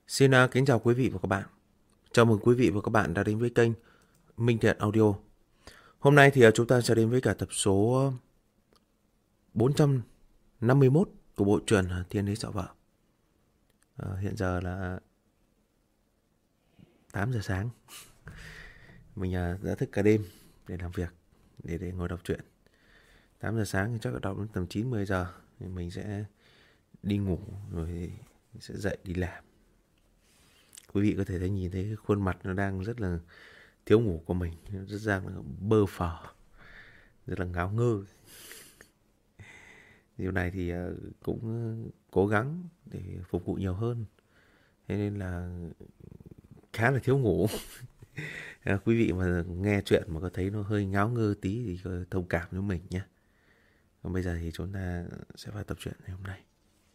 Xin kính chào quý vị và các bạn. Chào mừng quý vị và các bạn đã đến với kênh Minh Thiện Audio. Hôm nay thì chúng ta sẽ đến với cả tập số 451 của bộ truyện Thiên Đế Sợ Vợ. Hiện giờ là 8 giờ sáng. Mình đã thức cả đêm để làm việc, để ngồi đọc truyện. 8 giờ sáng thì chắc là đọc đến tầm 9-10 giờ thì mình sẽ đi ngủ rồi sẽ dậy đi làm. Quý vị có thể thấy nhìn thấy cái khuôn mặt nó đang rất là thiếu ngủ của mình, rất là bơ phờ, rất là ngáo ngơ. Điều này thì cũng cố gắng để phục vụ nhiều hơn, thế nên là khá là thiếu ngủ. Quý vị mà nghe chuyện mà có thấy nó hơi ngáo ngơ tí thì có thông cảm với mình nhé. Còn bây giờ thì chúng ta sẽ vào tập truyện ngày hôm nay.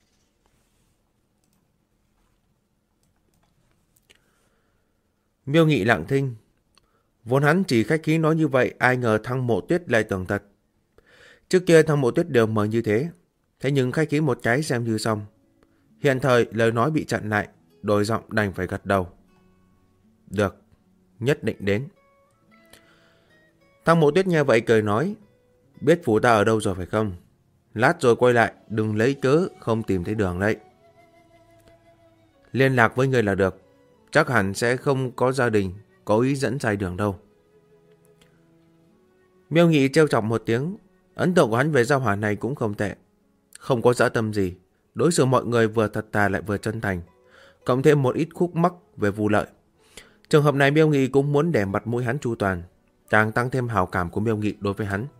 Miêu Nghị lặng thinh. Vốn hắn chỉ khách khí nói như vậy, ai ngờ Thăng Mộ Tuyết lại tưởng thật. Trước kia Thăng Mộ Tuyết đều mời như thế, thế nhưng khách khí một cái xem như xong. Hiện thời lời nói bị chặn lại, đổi giọng đành phải gật đầu. Được, nhất định đến. Thăng Mộ Tuyết nghe vậy cười nói, biết phủ ta ở đâu rồi phải không? Lát rồi quay lại, đừng lấy cớ không tìm thấy đường đấy. Liên lạc với người là được, chắc hẳn sẽ không có gia đình có ý dẫn sai đường đâu. Miêu Nghị trêu chọc một tiếng, ấn tượng của hắn về giao hỏa này cũng không tệ. Không có dã tâm gì, đối xử mọi người vừa thật thà lại vừa chân thành, cộng thêm một ít khúc mắc về vụ lợi. Trường hợp này Miêu Nghị cũng muốn để mặt mũi hắn chu toàn, càng tăng thêm hảo cảm của Miêu Nghị đối với hắn.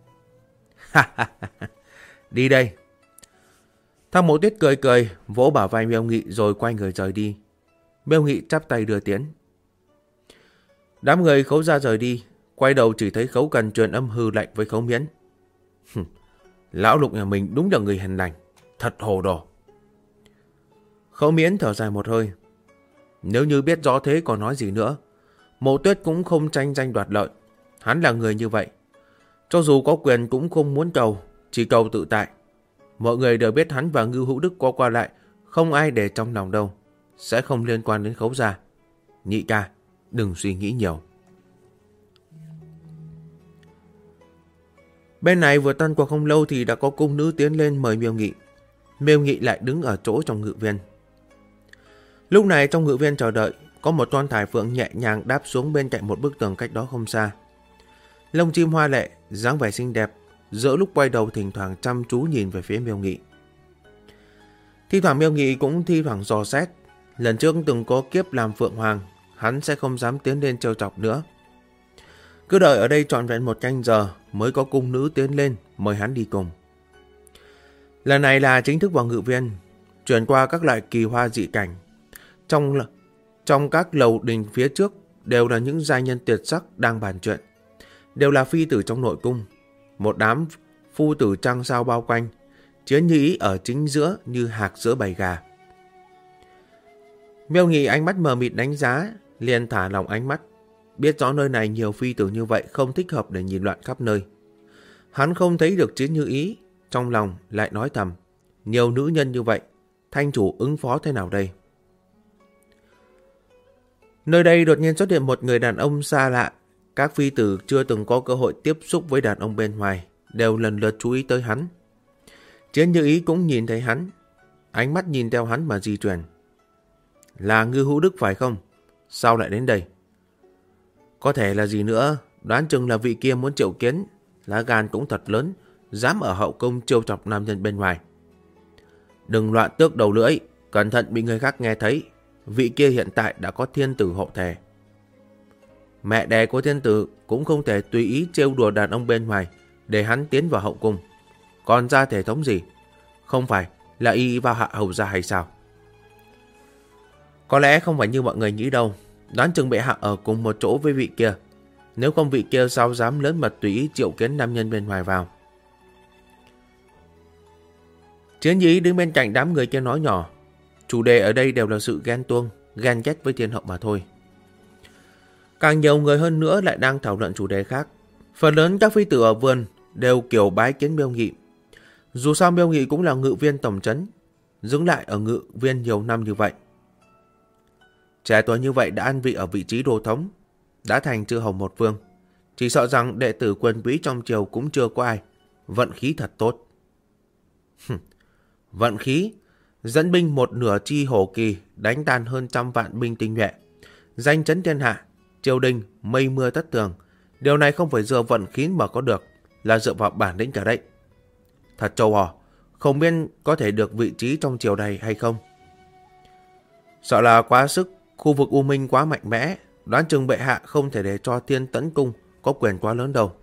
Đi đây. Thăng Mộ Tuyết cười cười, vỗ bả vai Miêu Nghị rồi quay người rời đi. Miêu Nghị chắp tay đưa tiễn. Đám người Khấu Gia rời đi, quay đầu chỉ thấy Khấu Cần truyền âm hư lạnh với Khấu Miễn. Lão Lục nhà mình đúng là người hiền lành, thật hồ đồ. Khấu Miễn thở dài một hơi. Nếu như biết rõ thế còn nói gì nữa, Mộ Tuyết cũng không tranh danh đoạt lợi. Hắn là người như vậy, cho dù có quyền cũng không muốn cầu, chỉ cầu tự tại. Mọi người đều biết hắn và Ngưu Hữu Đức qua lại, không ai để trong lòng đâu, sẽ không liên quan đến Khấu Gia. Nhị ca, đừng suy nghĩ nhiều. Bên này vừa tan qua không lâu thì đã có cung nữ tiến lên mời Miêu Nghị. Miêu Nghị lại đứng ở chỗ trong ngự viên. Lúc này trong ngự viên chờ đợi, có một toan thải phượng nhẹ nhàng đáp xuống bên cạnh một bức tường cách đó không xa. Lông chim hoa lệ, dáng vẻ xinh đẹp, giữa lúc quay đầu thỉnh thoảng chăm chú nhìn về phía Miêu Nghị. Thi thoảng Miêu Nghị cũng thi thoảng dò xét. Lần trước từng có kiếp làm phượng hoàng, hắn sẽ không dám tiến lên trêu chọc nữa. Cứ đợi ở đây trọn vẹn 1 canh giờ mới có cung nữ tiến lên mời hắn đi cùng. Lần này là chính thức vào ngự viên, chuyển qua các loại kỳ hoa dị cảnh. Trong các lầu đình phía trước đều là những giai nhân tuyệt sắc đang bàn chuyện, đều là phi tử trong nội cung. Một đám phu tử trăng sao bao quanh, Chiến Như Ý ở chính giữa như hạc giữa bầy gà. Miêu Nghị ánh mắt mờ mịt đánh giá, liền thả lỏng ánh mắt. Biết rõ nơi này nhiều phi tử như vậy không thích hợp để nhìn loạn khắp nơi. Hắn không thấy được Chiến Như Ý, trong lòng lại nói thầm, nhiều nữ nhân như vậy, thanh chủ ứng phó thế nào đây? Nơi đây đột nhiên xuất hiện một người đàn ông xa lạ. Các phi tử chưa từng có cơ hội tiếp xúc với đàn ông bên ngoài, đều lần lượt chú ý tới hắn. Chiến Như Ý cũng nhìn thấy hắn, ánh mắt nhìn theo hắn mà di chuyển. Là Ngưu Hữu Đức phải không? Sao lại đến đây? Có thể là gì nữa, đoán chừng là vị kia muốn triệu kiến. Lá gan cũng thật lớn, dám ở hậu cung trêu chọc nam nhân bên ngoài. Đừng loạn tước đầu lưỡi, cẩn thận bị người khác nghe thấy. Vị kia hiện tại đã có thiên tử hộ thể. Mẹ đẻ của thiên tử cũng không thể tùy ý trêu đùa đàn ông bên ngoài để hắn tiến vào hậu cung. Còn ra thể thống gì? Không phải là y vào hạ hầu gia hay sao? Có lẽ không phải như mọi người nghĩ đâu. Đoán chừng bệ hạ ở cùng một chỗ với vị kia. Nếu không vị kia sao dám lớn mật tùy ý triệu kiến nam nhân bên ngoài vào. Chiến Như Ý đứng bên cạnh đám người kia nói nhỏ. Chủ đề ở đây đều là sự ghen tuông, ghen ghét với thiên hậu mà thôi. Càng nhiều người hơn nữa lại đang thảo luận chủ đề khác. Phần lớn các phi tử ở vườn đều kiểu bái kiến Miêu Nghị. Dù sao Miêu Nghị cũng là ngự viên tổng trấn, dừng lại ở ngự viên nhiều năm như vậy. Trẻ tuổi như vậy đã an vị ở vị trí đô thống, đã thành chư hầu một phương. Chỉ sợ rằng đệ tử quyền quý trong triều cũng chưa có ai. Vận khí thật tốt. Vận khí? Dẫn binh một nửa chi hổ kỳ, đánh tan hơn 100 vạn binh tinh nhuệ. Danh chấn thiên hạ, triều đình, mây mưa tất tường. Điều này không phải dựa vận khí mà có được, là dựa vào bản lĩnh cả đấy. Thật trâu bò, không biết có thể được vị trí trong triều này hay không. Sợ là quá sức, khu vực U Minh quá mạnh mẽ, đoán chừng bệ hạ không thể để cho Thiên Tấn Cung có quyền quá lớn đâu.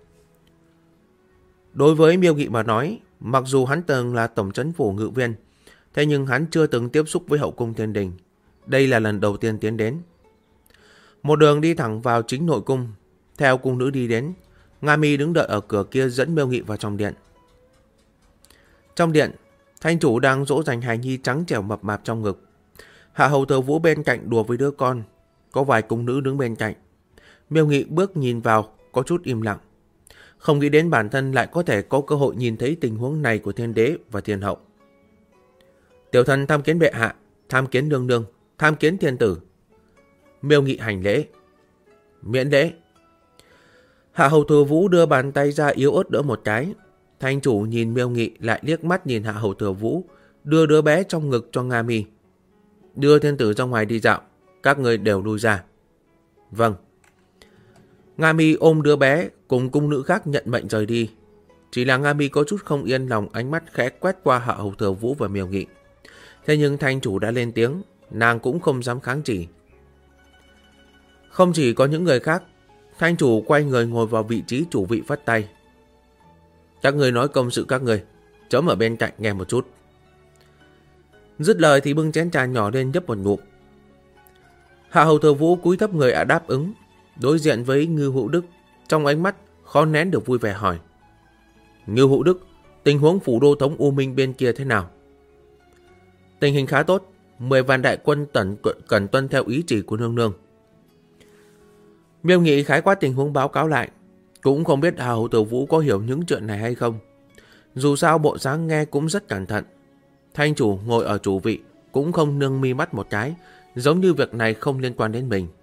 Đối với Miêu Nghị mà nói, mặc dù hắn từng là tổng trấn phủ ngự viên, thế nhưng hắn chưa từng tiếp xúc với hậu cung Thiên Đình. Đây là lần đầu tiên tiến đến. Một đường đi thẳng vào chính nội cung, theo cung nữ đi đến, Nga Mi đứng đợi ở cửa kia dẫn Miêu Nghị vào trong điện. Trong điện, thanh chủ đang dỗ dành hài nhi trắng trẻo mập mạp trong ngực. Hạ hầu Thừa Vũ bên cạnh đùa với đứa con, có vài cung nữ đứng bên cạnh. Miêu Nghị bước nhìn vào, có chút im lặng. Không nghĩ đến bản thân lại có thể có cơ hội nhìn thấy tình huống này của thiên đế và thiên hậu. Tiểu thần tham kiến bệ hạ, tham kiến nương nương, tham kiến thiên tử. Miêu Nghị hành lễ. Miễn lễ. Hạ hầu Thừa Vũ đưa bàn tay ra yếu ớt đỡ một cái. Thanh chủ nhìn Miêu Nghị lại liếc mắt nhìn Hạ hầu Thừa Vũ, đưa đứa bé trong ngực cho Nga Mi. Đưa thiên tử ra ngoài đi dạo, các người đều lui ra. Vâng. Nga Mi ôm đứa bé cùng cung nữ khác nhận mệnh rời đi. Chỉ là Nga Mi có chút không yên lòng, ánh mắt khẽ quét qua Hạ hầu Thừa Vũ và Miêu Nghị. Thế nhưng thanh chủ đã lên tiếng, nàng cũng không dám kháng chỉ. Không chỉ có những người khác, thanh chủ quay người ngồi vào vị trí chủ vị phất tay. Các người nói công sự các người, chấm ở bên cạnh nghe một chút. Dứt lời thì bưng chén trà nhỏ lên nhấp một ngụm. Hạ hầu Thừa Vũ cúi thấp người đáp ứng, đối diện với Ngưu Hữu Đức, trong ánh mắt khó nén được vui vẻ hỏi. Ngưu Hữu Đức, tình huống phủ đô thống U Minh bên kia thế nào? Tình hình khá tốt, 10 vạn đại quân cần tuân theo ý chỉ của nương nương. Miêu Nghị khái quát tình huống báo cáo lại, cũng không biết Hạ hầu Thừa Vũ có hiểu những chuyện này hay không. Dù sao bộ dáng nghe cũng rất cẩn thận. Thanh chủ ngồi ở chủ vị cũng không nâng mi mắt một cái, giống như việc này không liên quan đến mình.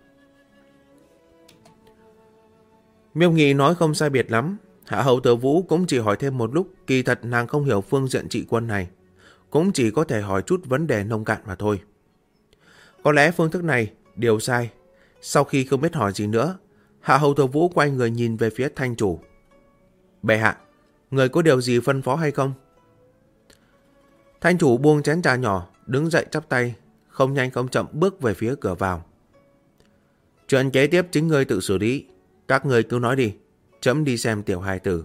Miêu Nghị nói không sai biệt lắm. Hạ hầu Thừa Vũ cũng chỉ hỏi thêm một lúc, kỳ thật nàng không hiểu phương diện trị quân này, cũng chỉ có thể hỏi chút vấn đề nông cạn mà thôi. Có lẽ phương thức này điều sai. Sau khi không biết hỏi gì nữa, Hạ hầu Thừa Vũ quay người nhìn về phía thanh chủ. Bệ hạ, người có điều gì phân phó hay không? Thanh chủ buông chén trà nhỏ, đứng dậy chắp tay, không nhanh không chậm bước về phía cửa vào. Chuyện kế tiếp chính ngươi tự xử lý, các ngươi cứ nói đi, chấm đi xem tiểu hài tử.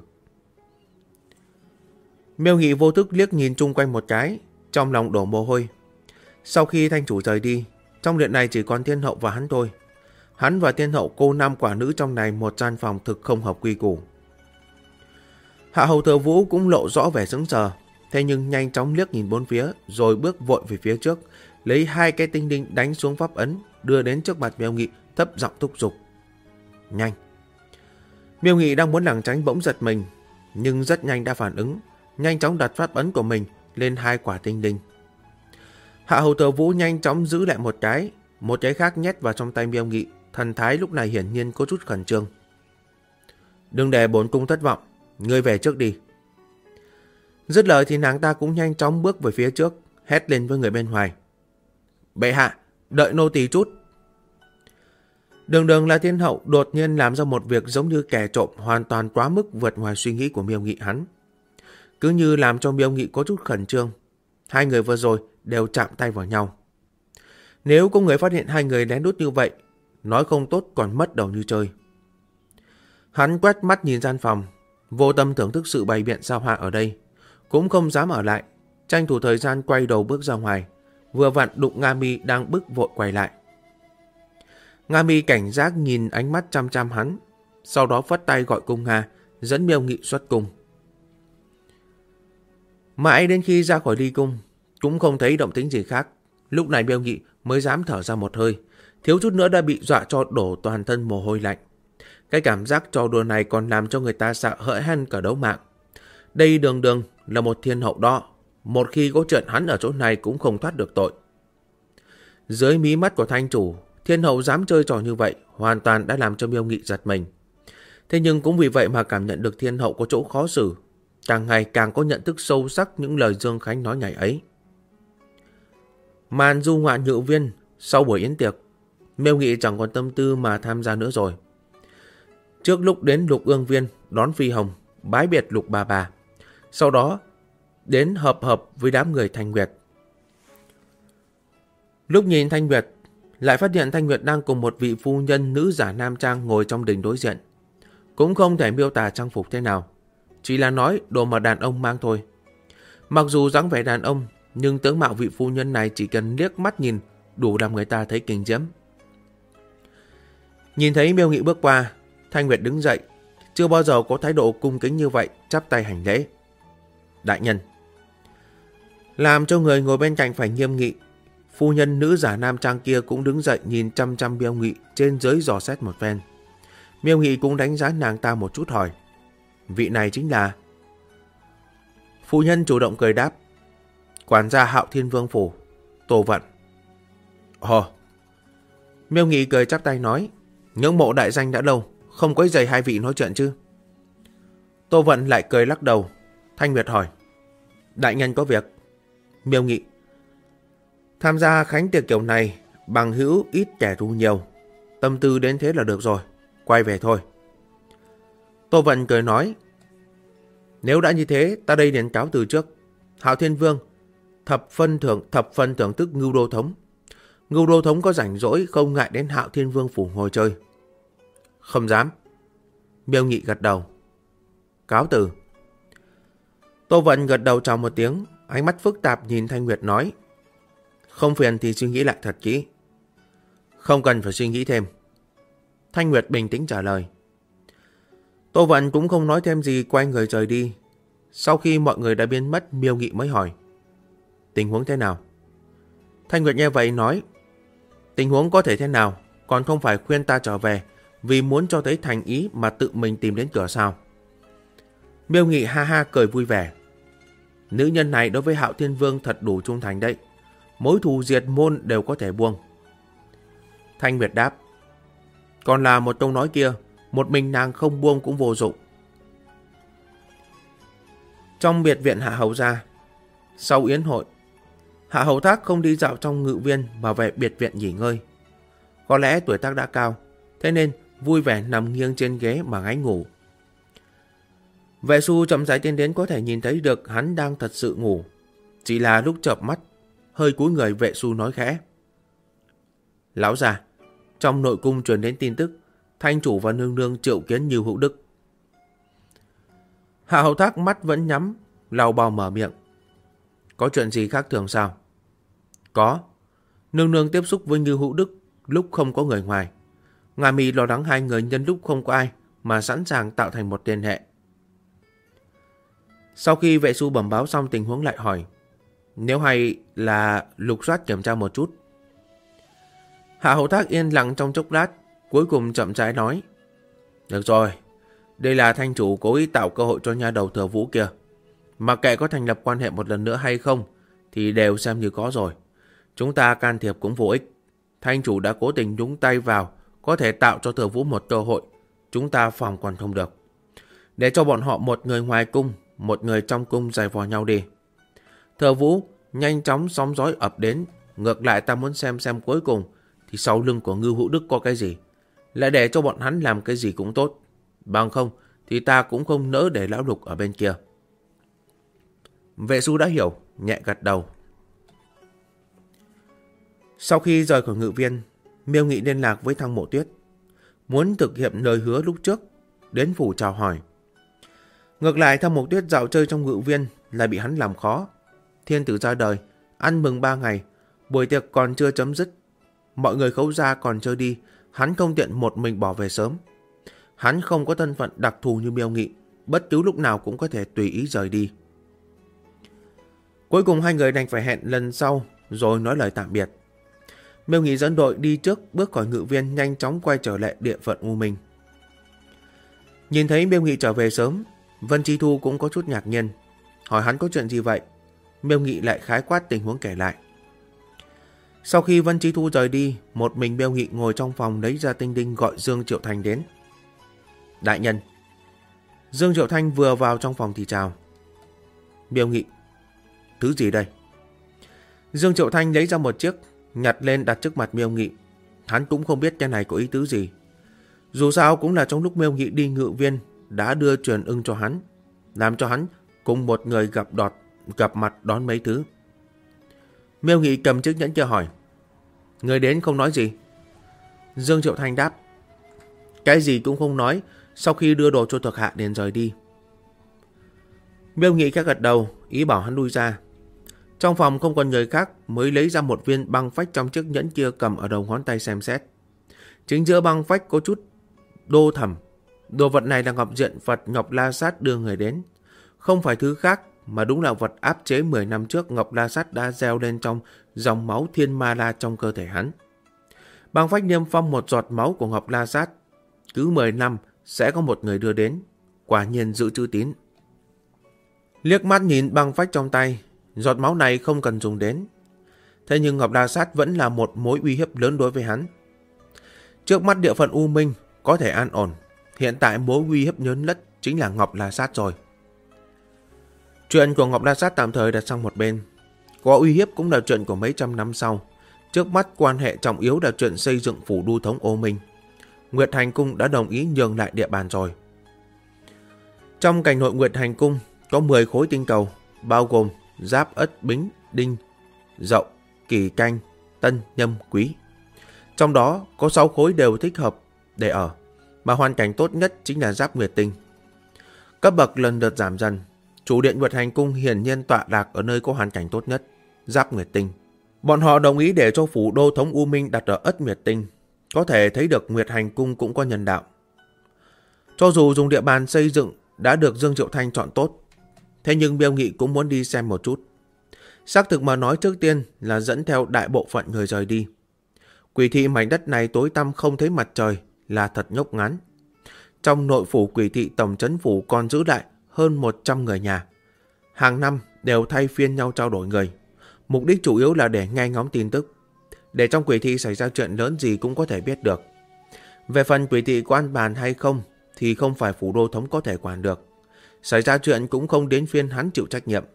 Miêu Nghị vô thức liếc nhìn chung quanh một cái, trong lòng đổ mồ hôi. Sau khi thanh chủ rời đi, trong điện này chỉ còn thiên hậu và hắn thôi. Hắn và thiên hậu cô nam quả nữ trong này một gian phòng thực không hợp quy củ. Hạ hầu Thừa Vũ cũng lộ rõ vẻ sững sờ, thế nhưng nhanh chóng liếc nhìn bốn phía, rồi bước vội về phía trước, lấy 2 cái tinh đinh đánh xuống pháp ấn, đưa đến trước mặt Miêu Nghị, thấp giọng thúc giục. Nhanh! Miêu Nghị đang muốn lảng tránh bỗng giật mình, nhưng rất nhanh đã phản ứng, nhanh chóng đặt pháp ấn của mình lên 2 quả tinh đinh. Hạ hầu Thừa Vũ nhanh chóng giữ lại một cái khác nhét vào trong tay Miêu Nghị, thần thái lúc này hiển nhiên có chút khẩn trương. Đừng để bổn cung thất vọng, ngươi về trước đi. Dứt lời thì nàng ta cũng nhanh chóng bước về phía trước, hét lên với người bên ngoài. Bệ hạ, đợi nô tỳ chút. Đường là thiên hậu đột nhiên làm ra một việc giống như kẻ trộm, hoàn toàn quá mức vượt ngoài suy nghĩ của Miêu Nghị hắn. Cứ như làm cho Miêu Nghị có chút khẩn trương. Hai người vừa rồi đều chạm tay vào nhau. Nếu có người phát hiện hai người lén lút như vậy, nói không tốt còn mất đầu như chơi. Hắn quét mắt nhìn gian phòng, vô tâm thưởng thức sự bày biện sao hoa ở đây, cũng không dám ở lại, tranh thủ thời gian quay đầu bước ra ngoài, vừa vặn đụng Nga Mi đang bức vội quay lại. Nga Mi cảnh giác nhìn ánh mắt chăm chăm hắn, sau đó phất tay gọi cung Nga, dẫn Miêu Nghị xuất cung. Mãi đến khi ra khỏi ly cung, cũng không thấy động tĩnh gì khác. Lúc này Miêu Nghị mới dám thở ra một hơi, thiếu chút nữa đã bị dọa cho đổ toàn thân mồ hôi lạnh. Cái cảm giác trò đùa này còn làm cho người ta sợ hãi hơn cả đấu mạng. Đây đường là một thiên hậu đó, một khi có chuyện hắn ở chỗ này cũng không thoát được tội. Dưới mí mắt của Thanh chủ, thiên hậu dám chơi trò như vậy, hoàn toàn đã làm cho Miêu Nghị giật mình. Thế nhưng cũng vì vậy mà cảm nhận được thiên hậu có chỗ khó xử, càng ngày càng có nhận thức sâu sắc những lời Dương Khánh nói ngày ấy. Màn du ngoạn Ngự Viên sau buổi yến tiệc, Miêu Nghị chẳng còn tâm tư mà tham gia nữa rồi. Trước lúc đến Lục Ương Viên đón Phi Hồng, bái biệt Lục bà, sau đó đến hợp với đám người Thanh Nguyệt. Lúc nhìn Thanh Nguyệt, lại phát hiện Thanh Nguyệt đang cùng một vị phu nhân nữ giả nam trang ngồi trong đình đối diện. Cũng không thể miêu tả trang phục thế nào, chỉ là nói đồ mà đàn ông mang thôi. Mặc dù dáng vẻ đàn ông, nhưng tướng mạo vị phu nhân này chỉ cần liếc mắt nhìn đủ làm người ta thấy kinh diễm. Nhìn thấy Miêu Nghị bước qua, Thanh Nguyệt đứng dậy, chưa bao giờ có thái độ cung kính như vậy, chắp tay hành lễ. Đại nhân. Làm cho người ngồi bên cạnh phải nghiêm nghị, phu nhân nữ giả nam trang kia cũng đứng dậy nhìn chăm chăm Miêu Nghị, trên dưới dò xét một phen. Miêu Nghị cũng đánh giá nàng ta một chút, hỏi: vị này chính là? Phu nhân chủ động cười đáp: quản gia Hạo Thiên Vương phủ, Tô Vận. Ồ. Miêu Nghị cười chắp tay nói: ngưỡng mộ đại danh đã lâu, không quấy rầy hai vị nói chuyện chứ? Tô Vận lại cười lắc đầu. Thanh Nguyệt hỏi: đại nhân có việc? Miêu Nghị: tham gia khánh tiệc kiểu này, bằng hữu ít kẻ thù nhiều, tâm tư đến thế là được rồi, quay về thôi. Tô Vận cười nói: nếu đã như thế, ta đây liền cáo từ trước. Hạo Thiên Vương thập phân thưởng thức Ngưu Đô Thống. Ngưu Đô Thống có rảnh rỗi không ngại đến Hạo Thiên Vương phủ ngồi chơi. Không dám. Miêu Nghị gật đầu. Cáo từ. Tô Vận gật đầu chào một tiếng, ánh mắt phức tạp nhìn Thanh Nguyệt nói: không phiền thì suy nghĩ lại thật kỹ. Không cần phải suy nghĩ thêm. Thanh Nguyệt bình tĩnh trả lời. Tô Vận cũng không nói thêm gì, quay người rời đi. Sau khi mọi người đã biến mất, Miêu Nghị mới hỏi: tình huống thế nào? Thanh Nguyệt nghe vậy nói: tình huống có thể thế nào, còn không phải khuyên ta trở về vì muốn cho thấy thành ý mà tự mình tìm đến cửa sao? Miêu Nghị ha ha cười vui vẻ. Nữ nhân này đối với Hạo Thiên Vương thật đủ trung thành đấy, mối thù diệt môn đều có thể buông. Thanh Nguyệt đáp: còn là một câu nói kia, một mình nàng không buông cũng vô dụng. Trong biệt viện Hạ Hầu gia, sau yến hội, Hạ Hầu Thác không đi dạo trong Ngự Viên mà về biệt viện nghỉ ngơi. Có lẽ tuổi tác đã cao, thế nên vui vẻ nằm nghiêng trên ghế mà ngáy ngủ. Vệ Xu chậm rãi tiến đến, có thể nhìn thấy được hắn đang thật sự ngủ. Chỉ là lúc chợp mắt, hơi cúi người, Vệ Xu nói khẽ: lão già, trong nội cung truyền đến tin tức, thanh chủ và nương nương triệu kiến Như Hữu Đức. Hạ Hầu Thác mắt vẫn nhắm, lào bào mở miệng: có chuyện gì khác thường sao? Có. Nương nương tiếp xúc với Như Hữu Đức lúc không có người ngoài. Ngài Mì lo lắng hai người nhân lúc không có ai mà sẵn sàng tạo thành một liên hệ. Sau khi Vệ Xu bẩm báo xong tình huống lại hỏi: nếu hay là lục soát kiểm tra một chút. Hạ Hầu Thác yên lặng trong chốc lát, cuối cùng chậm rãi nói: được rồi, đây là thanh chủ cố ý tạo cơ hội cho nha đầu Thừa Vũ kia. Mặc kệ có thành lập quan hệ một lần nữa hay không thì đều xem như có rồi. Chúng ta can thiệp cũng vô ích. Thanh chủ đã cố tình nhúng tay vào, có thể tạo cho Thừa Vũ một cơ hội, chúng ta phòng còn không được. Để cho bọn họ một người ngoài cung, một người trong cung giày vò nhau đi. Thừa Vũ nhanh chóng sóng gió ập đến. Ngược lại ta muốn xem cuối cùng thì sau lưng của Ngưu Hữu Đức có cái gì. Lại để cho bọn hắn làm cái gì cũng tốt. Bằng không thì ta cũng không nỡ để lão Lục ở bên kia. Vệ Xu đã hiểu, nhẹ gật đầu. Sau khi rời khỏi Ngự Viên, Miêu Nghị liên lạc với Thăng Mộ Tuyết, muốn thực hiện lời hứa lúc trước, đến phủ chào hỏi. Ngược lại Thăng Mộ Tuyết dạo chơi trong Ngự Viên lại bị hắn làm khó. Thiên tử ra đời, ăn mừng 3 ngày, buổi tiệc còn chưa chấm dứt, mọi người Khấu gia còn chưa đi, hắn không tiện một mình bỏ về sớm. Hắn không có thân phận đặc thù như Miêu Nghị, bất cứ lúc nào cũng có thể tùy ý rời đi. Cuối cùng hai người đành phải hẹn lần sau rồi nói lời tạm biệt. Miêu Nghị dẫn đội đi trước, bước khỏi Ngự Viên, nhanh chóng quay trở lại địa phận U Minh. Nhìn thấy Miêu Nghị trở về sớm, Vân Chi Thu cũng có chút ngạc nhiên, hỏi hắn có chuyện gì vậy. Miêu Nghị lại khái quát tình huống kể lại. Sau khi Vân Chi Thu rời đi, một mình Miêu Nghị ngồi trong phòng lấy ra tinh đinh gọi Dương Triệu Thanh đến. Đại nhân. Dương Triệu Thanh vừa vào trong phòng thì chào. Miêu Nghị. Thứ gì đây? Dương Triệu Thanh lấy ra một chiếc, nhặt lên đặt trước mặt Miêu Nghị. Hắn cũng không biết cái này có ý tứ gì. Dù sao cũng là trong lúc Miêu Nghị đi ngự viên đã đưa truyền ưng cho hắn, làm cho hắn cùng một người gặp mặt đón mấy thứ. Miêu Nghị cầm chiếc nhẫn kia hỏi. Người đến không nói gì? Dương Triệu Thanh đáp. Cái gì cũng không nói, sau khi đưa đồ cho thuộc hạ liền rời đi. Miêu Nghị khẽ gật đầu, ý bảo hắn lui ra. Trong phòng không còn người khác mới lấy ra một viên băng phách trong chiếc nhẫn kia cầm ở đầu ngón tay xem xét. Chính giữa băng phách có chút đô thầm. Đồ vật này là ngọc diện Phật Ngọc La Sát đưa người đến. Không phải thứ khác mà đúng là vật áp chế 10 năm trước Ngọc La Sát đã gieo lên trong dòng máu Thiên Ma La trong cơ thể hắn. Băng phách niêm phong một giọt máu của Ngọc La Sát. Cứ 10 năm sẽ có một người đưa đến. Quả nhiên giữ chữ tín. Liếc mắt nhìn băng phách trong tay, giọt máu này không cần dùng đến. Thế nhưng Ngọc La Sát vẫn là một mối uy hiếp lớn đối với hắn. Trước mắt địa phận U Minh có thể an ổn. Hiện tại mối uy hiếp lớn nhất chính là Ngọc La Sát rồi. Chuyện của Ngọc La Sát tạm thời đặt sang một bên. Có uy hiếp cũng là chuyện của mấy trăm năm sau. Trước mắt quan hệ trọng yếu là chuyện xây dựng phủ đô thống Ô Minh. Nguyệt Hành Cung đã đồng ý nhường lại địa bàn rồi. Trong cảnh nội Nguyệt Hành Cung có 10 khối tinh cầu, bao gồm Giáp, Ất, Bính, Đinh, Dậu, Kỷ, Canh, Tân, Nhâm, Quý. Trong đó có 6 khối đều thích hợp để ở, mà hoàn cảnh tốt nhất chính là Giáp Nguyệt Tinh. Cấp bậc lần lượt giảm dần. Chủ điện Nguyệt Hành Cung hiển nhiên tọa lạc ở nơi có hoàn cảnh tốt nhất, Giáp Nguyệt Tinh. Bọn họ đồng ý để cho phủ đô thống U Minh đặt ở Ất Nguyệt Tinh. Có thể thấy được Nguyệt Hành Cung cũng có nhân đạo. Cho dù dùng địa bàn xây dựng đã được Dương Triệu Thanh chọn tốt, thế nhưng Miêu Nghị cũng muốn đi xem một chút. Xác thực mà nói, trước tiên là dẫn theo đại bộ phận người rời đi. Quỷ thị mảnh đất này tối tăm không thấy mặt trời là thật ngốc ngán. Trong nội phủ quỷ thị tổng trấn phủ còn giữ lại hơn 100 người nhà. Hàng năm đều thay phiên nhau trao đổi người. Mục đích chủ yếu là để nghe ngóng tin tức, để trong quỷ thị xảy ra chuyện lớn gì cũng có thể biết được. Về phần quỷ thị có an bàn hay không thì không phải phủ đô thống có thể quản được. Xảy ra chuyện cũng không đến phiên hắn chịu trách nhiệm.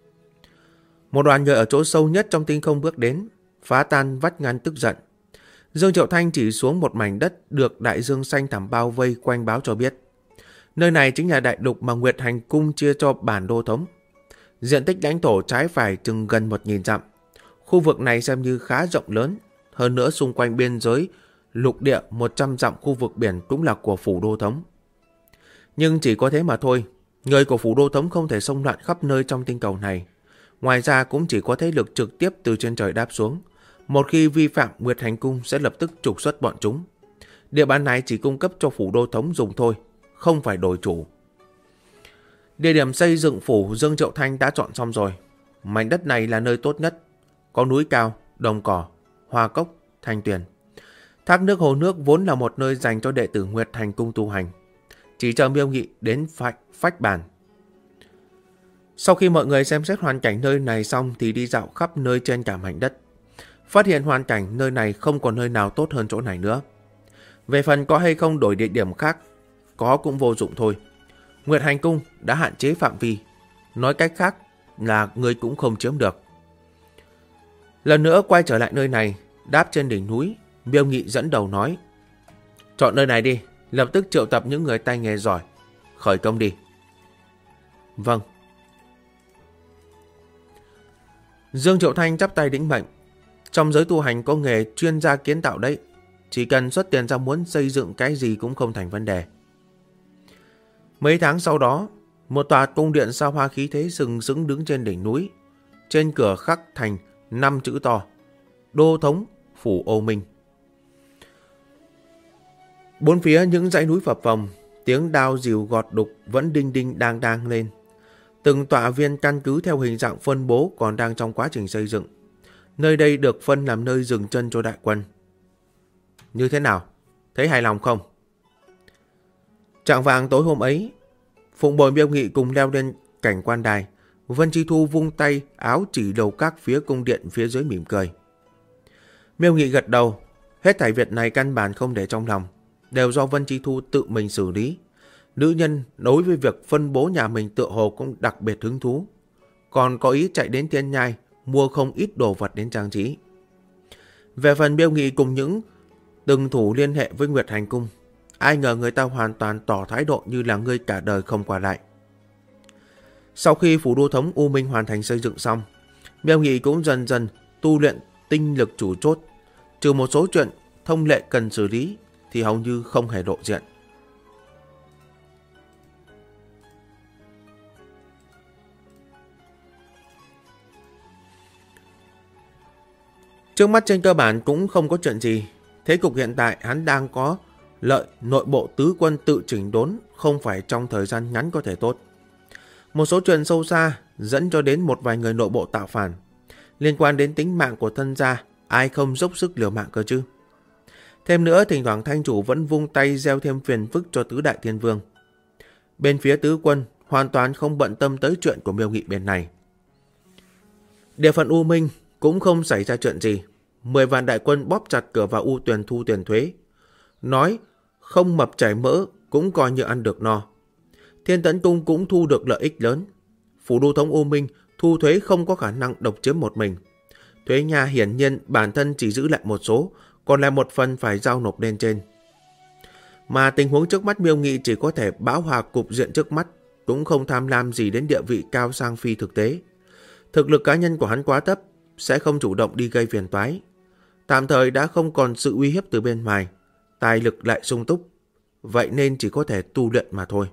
Một đoàn người ở chỗ sâu nhất trong tinh không bước đến, phá tan vách ngăn tức giận. Dương Triệu Thanh chỉ xuống một mảnh đất được đại dương xanh thẳm bao vây quanh báo cho biết. Nơi này chính là đại lục mà Nguyệt Hành Cung chia cho bản đô thống. Diện tích lãnh thổ trái phải chừng gần 1000 dặm. Khu vực này xem như khá rộng lớn. Hơn nữa xung quanh biên giới lục địa 100 dặm khu vực biển cũng là của phủ đô thống. Nhưng chỉ có thế mà thôi. Người của phủ đô thống không thể xông loạn khắp nơi trong tinh cầu này. Ngoài ra cũng chỉ có thế lực trực tiếp từ trên trời đáp xuống. Một khi vi phạm, Nguyệt Hành Cung sẽ lập tức trục xuất bọn chúng. Địa bàn này chỉ cung cấp cho phủ đô thống dùng thôi, không phải đổi chủ. Địa điểm xây dựng phủ Dương Triệu Thanh đã chọn xong rồi. Mảnh đất này là nơi tốt nhất. Có núi cao, đồng cỏ, hoa cốc, thanh tuyền. Thác nước hồ nước vốn là một nơi dành cho đệ tử Nguyệt Hành Cung tu hành. Chỉ chờ Miêu Nghị đến phách bàn. Sau khi mọi người xem xét hoàn cảnh nơi này xong thì đi dạo khắp nơi trên cả mảnh đất. Phát hiện hoàn cảnh nơi này không còn nơi nào tốt hơn chỗ này nữa. Về phần có hay không đổi địa điểm khác, có cũng vô dụng thôi. Nguyệt Hành Cung đã hạn chế phạm vi. Nói cách khác là người cũng không chiếm được. Lần nữa quay trở lại nơi này, đáp trên đỉnh núi, Miêu Nghị dẫn đầu nói. Chọn nơi này đi, lập tức triệu tập những người tay nghề giỏi. Khởi công đi. Vâng. Dương Triệu Thanh chắp tay đĩnh mệnh. Trong giới tu hành có nghề chuyên gia kiến tạo đấy. Chỉ cần xuất tiền ra muốn xây dựng cái gì cũng không thành vấn đề. Mấy tháng sau đó, một tòa cung điện sao hoa khí thế sừng sững đứng trên đỉnh núi. Trên cửa khắc thành 5 chữ to: Đô thống phủ Ô Minh. Bốn phía những dãy núi phập phồng, tiếng đao rìu gọt đục vẫn đinh đinh đang đang lên. Từng tọa viên căn cứ theo hình dạng phân bố còn đang trong quá trình xây dựng. Nơi đây được phân làm nơi dừng chân cho đại quân. Như thế nào? Thấy hài lòng không? Chạng vạng tối hôm ấy, Phụng Bồi Miêu Nghị cùng leo lên cảnh quan đài. Vân Chi Thu vung tay áo chỉ đầu các phía cung điện phía dưới mỉm cười. Miêu Nghị gật đầu. Hết thảy việc này căn bản không để trong lòng, đều do Vân Chi Thu tự mình xử lý. Nữ nhân đối với việc phân bố nhà mình tựa hồ cũng đặc biệt hứng thú, còn có ý chạy đến Thiên Nhai mua không ít đồ vật đến trang trí. Về phần Miêu Nghị cùng những từng thủ liên hệ với Nguyệt Hành Cung, ai ngờ người ta hoàn toàn tỏ thái độ như là ngươi cả đời không qua lại. Sau khi phủ đô thống U Minh hoàn thành xây dựng xong, Miêu Nghị cũng dần dần tu luyện tinh lực chủ chốt, trừ một số chuyện thông lệ cần xử lý thì hầu như không hề lộ diện. Trước mắt trên cơ bản cũng không có chuyện gì. Thế cục hiện tại hắn đang có lợi nội bộ tứ quân tự chỉnh đốn, không phải trong thời gian ngắn có thể tốt. Một số chuyện sâu xa dẫn cho đến một vài người nội bộ tạo phản. Liên quan đến tính mạng của thân gia, ai không dốc sức liều mạng cơ chứ. Thêm nữa, thỉnh thoảng thanh chủ vẫn vung tay gieo thêm phiền phức cho tứ đại thiên vương. Bên phía tứ quân hoàn toàn không bận tâm tới chuyện của Miêu Nghị bên này. Địa phận U Minh cũng không xảy ra chuyện gì. 10 vạn đại quân bóp chặt cửa vào U Tuyền thu tiền thuế. Nói không mập chảy mỡ cũng coi như ăn được no. Thiên Tấn Cung cũng thu được lợi ích lớn. Phủ đô thống U Minh thu thuế không có khả năng độc chiếm một mình. Thuế nhà hiển nhiên bản thân chỉ giữ lại một số, còn lại một phần phải giao nộp lên trên. Mà tình huống trước mắt Miêu Nghị chỉ có thể bão hòa cục diện trước mắt, cũng không tham lam gì đến địa vị cao sang phi thực tế. Thực lực cá nhân của hắn quá thấp, sẽ không chủ động đi gây phiền toái. Tạm thời đã không còn sự uy hiếp từ bên ngoài, tài lực lại sung túc, vậy nên chỉ có thể tu luyện mà thôi.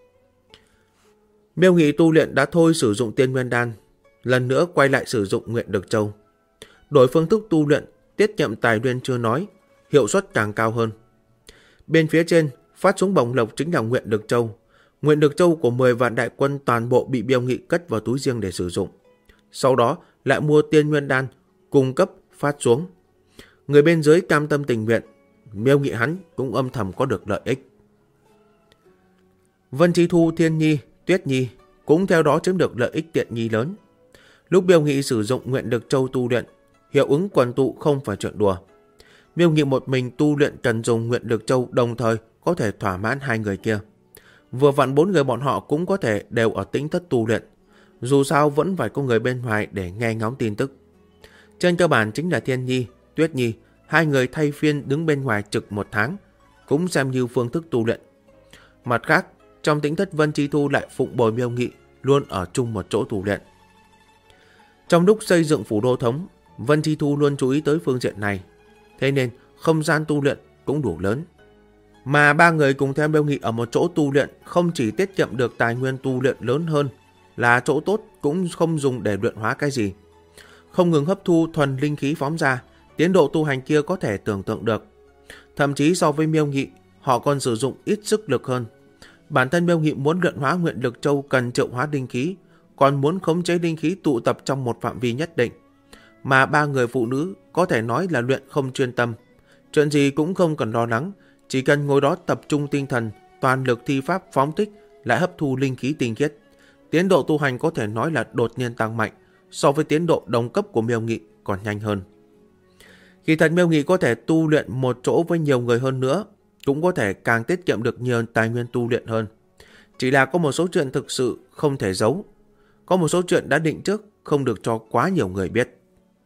Miêu Nghị tu luyện đã thôi sử dụng Tiên Nguyên Đan, lần nữa quay lại sử dụng Nguyện Đực Châu. Đổi phương thức tu luyện, tiết kiệm tài nguyên chưa nói, hiệu suất càng cao hơn. Bên phía trên, phát xuống bổng lộc chính là Nguyện Đực Châu. Nguyện Đực Châu của 10 vạn đại quân toàn bộ bị Miêu Nghị cất vào túi riêng để sử dụng. Sau đó lại mua Tiên Nguyên Đan, cung cấp phát xuống. Người bên dưới cam tâm tình nguyện, Miêu Nghị hắn cũng âm thầm có được lợi ích. Vân Chi Thu, Thiên Nhi, Tuyết Nhi cũng theo đó chiếm được lợi ích tiện nghi lớn. Lúc Miêu Nghị sử dụng Nguyện Đực Châu tu luyện, hiệu ứng quần tụ không phải chuyện đùa. Miêu Nghị một mình tu luyện cần dùng Nguyện Đực Châu, đồng thời có thể thỏa mãn hai người kia. Vừa vặn 4 người bọn họ cũng có thể đều ở tĩnh thất tu luyện. Dù sao vẫn phải có người bên ngoài để nghe ngóng tin tức. Trên cơ bản chính là Thiên Nhi, Tuyết Nhi, hai người thay phiên đứng bên ngoài trực 1 tháng, cũng xem như phương thức tu luyện. Mặt khác, trong tĩnh thất Vân Chi Thu lại phụng bồi Miêu Nghị luôn ở chung một chỗ tu luyện. Trong lúc xây dựng phủ đô thống, Vân Chi Thu luôn chú ý tới phương diện này, thế nên không gian tu luyện cũng đủ lớn. Mà 3 người cùng theo Miêu Nghị ở một chỗ tu luyện không chỉ tiết kiệm được tài nguyên tu luyện lớn hơn, là chỗ tốt cũng không dùng để luyện hóa cái gì. Không ngừng hấp thu thuần linh khí phóng ra, tiến độ tu hành kia có thể tưởng tượng được. Thậm chí so với Miêu Nghị, họ còn sử dụng ít sức lực hơn. Bản thân Miêu Nghị muốn luyện hóa Nguyện Đực Châu cần triệu hóa linh khí, còn muốn khống chế linh khí tụ tập trong một phạm vi nhất định. Mà 3 người phụ nữ có thể nói là luyện không chuyên tâm. Chuyện gì cũng không cần lo lắng, chỉ cần ngồi đó tập trung tinh thần, toàn lực thi pháp phóng thích, lại hấp thu linh khí tinh khiết. Tiến độ tu hành có thể nói là đột nhiên tăng mạnh, so với tiến độ đồng cấp của Miêu Nghị còn nhanh hơn. Khi thật Miêu Nghị có thể tu luyện một chỗ với nhiều người hơn nữa, cũng có thể càng tiết kiệm được nhiều tài nguyên tu luyện hơn. Chỉ là có một số chuyện thực sự không thể giấu. Có một số chuyện đã định trước, không được cho quá nhiều người biết.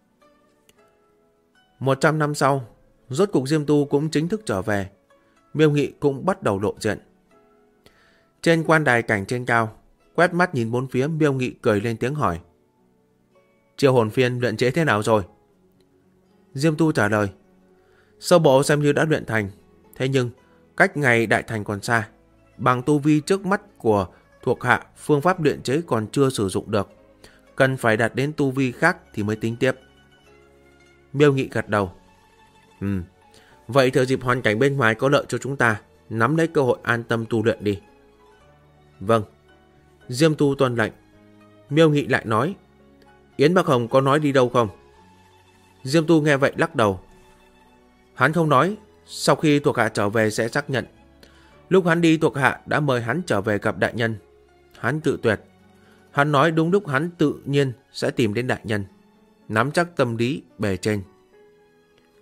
100 năm sau, rốt cục Diêm Tu cũng chính thức trở về. Miêu Nghị cũng bắt đầu lộ diện. Trên quan đài cảnh trên cao, quét mắt nhìn bốn phía, Miêu Nghị cười lên tiếng hỏi: Triệu hồn phiên luyện chế thế nào rồi? Diêm Tu trả lời: Sơ bộ xem như đã luyện thành, thế nhưng cách ngày đại thành còn xa. Bằng tu vi trước mắt của thuộc hạ, phương pháp luyện chế còn chưa sử dụng được, cần phải đạt đến tu vi khác thì mới tính tiếp. Miêu Nghị gật đầu: Vậy thừa dịp hoàn cảnh bên ngoài có lợi cho chúng ta, nắm lấy cơ hội an tâm tu luyện đi. Vâng. Diêm Tu tuân lệnh. Miêu Nghị lại nói: Yến Bắc Hồng có nói đi đâu không? Diêm Tu nghe vậy lắc đầu. Hắn không nói, sau khi thuộc hạ trở về sẽ xác nhận. Lúc hắn đi thuộc hạ đã mời hắn trở về gặp đại nhân. Hắn cự tuyệt. Hắn nói đúng lúc hắn tự nhiên sẽ tìm đến đại nhân, nắm chắc tâm lý bề trên.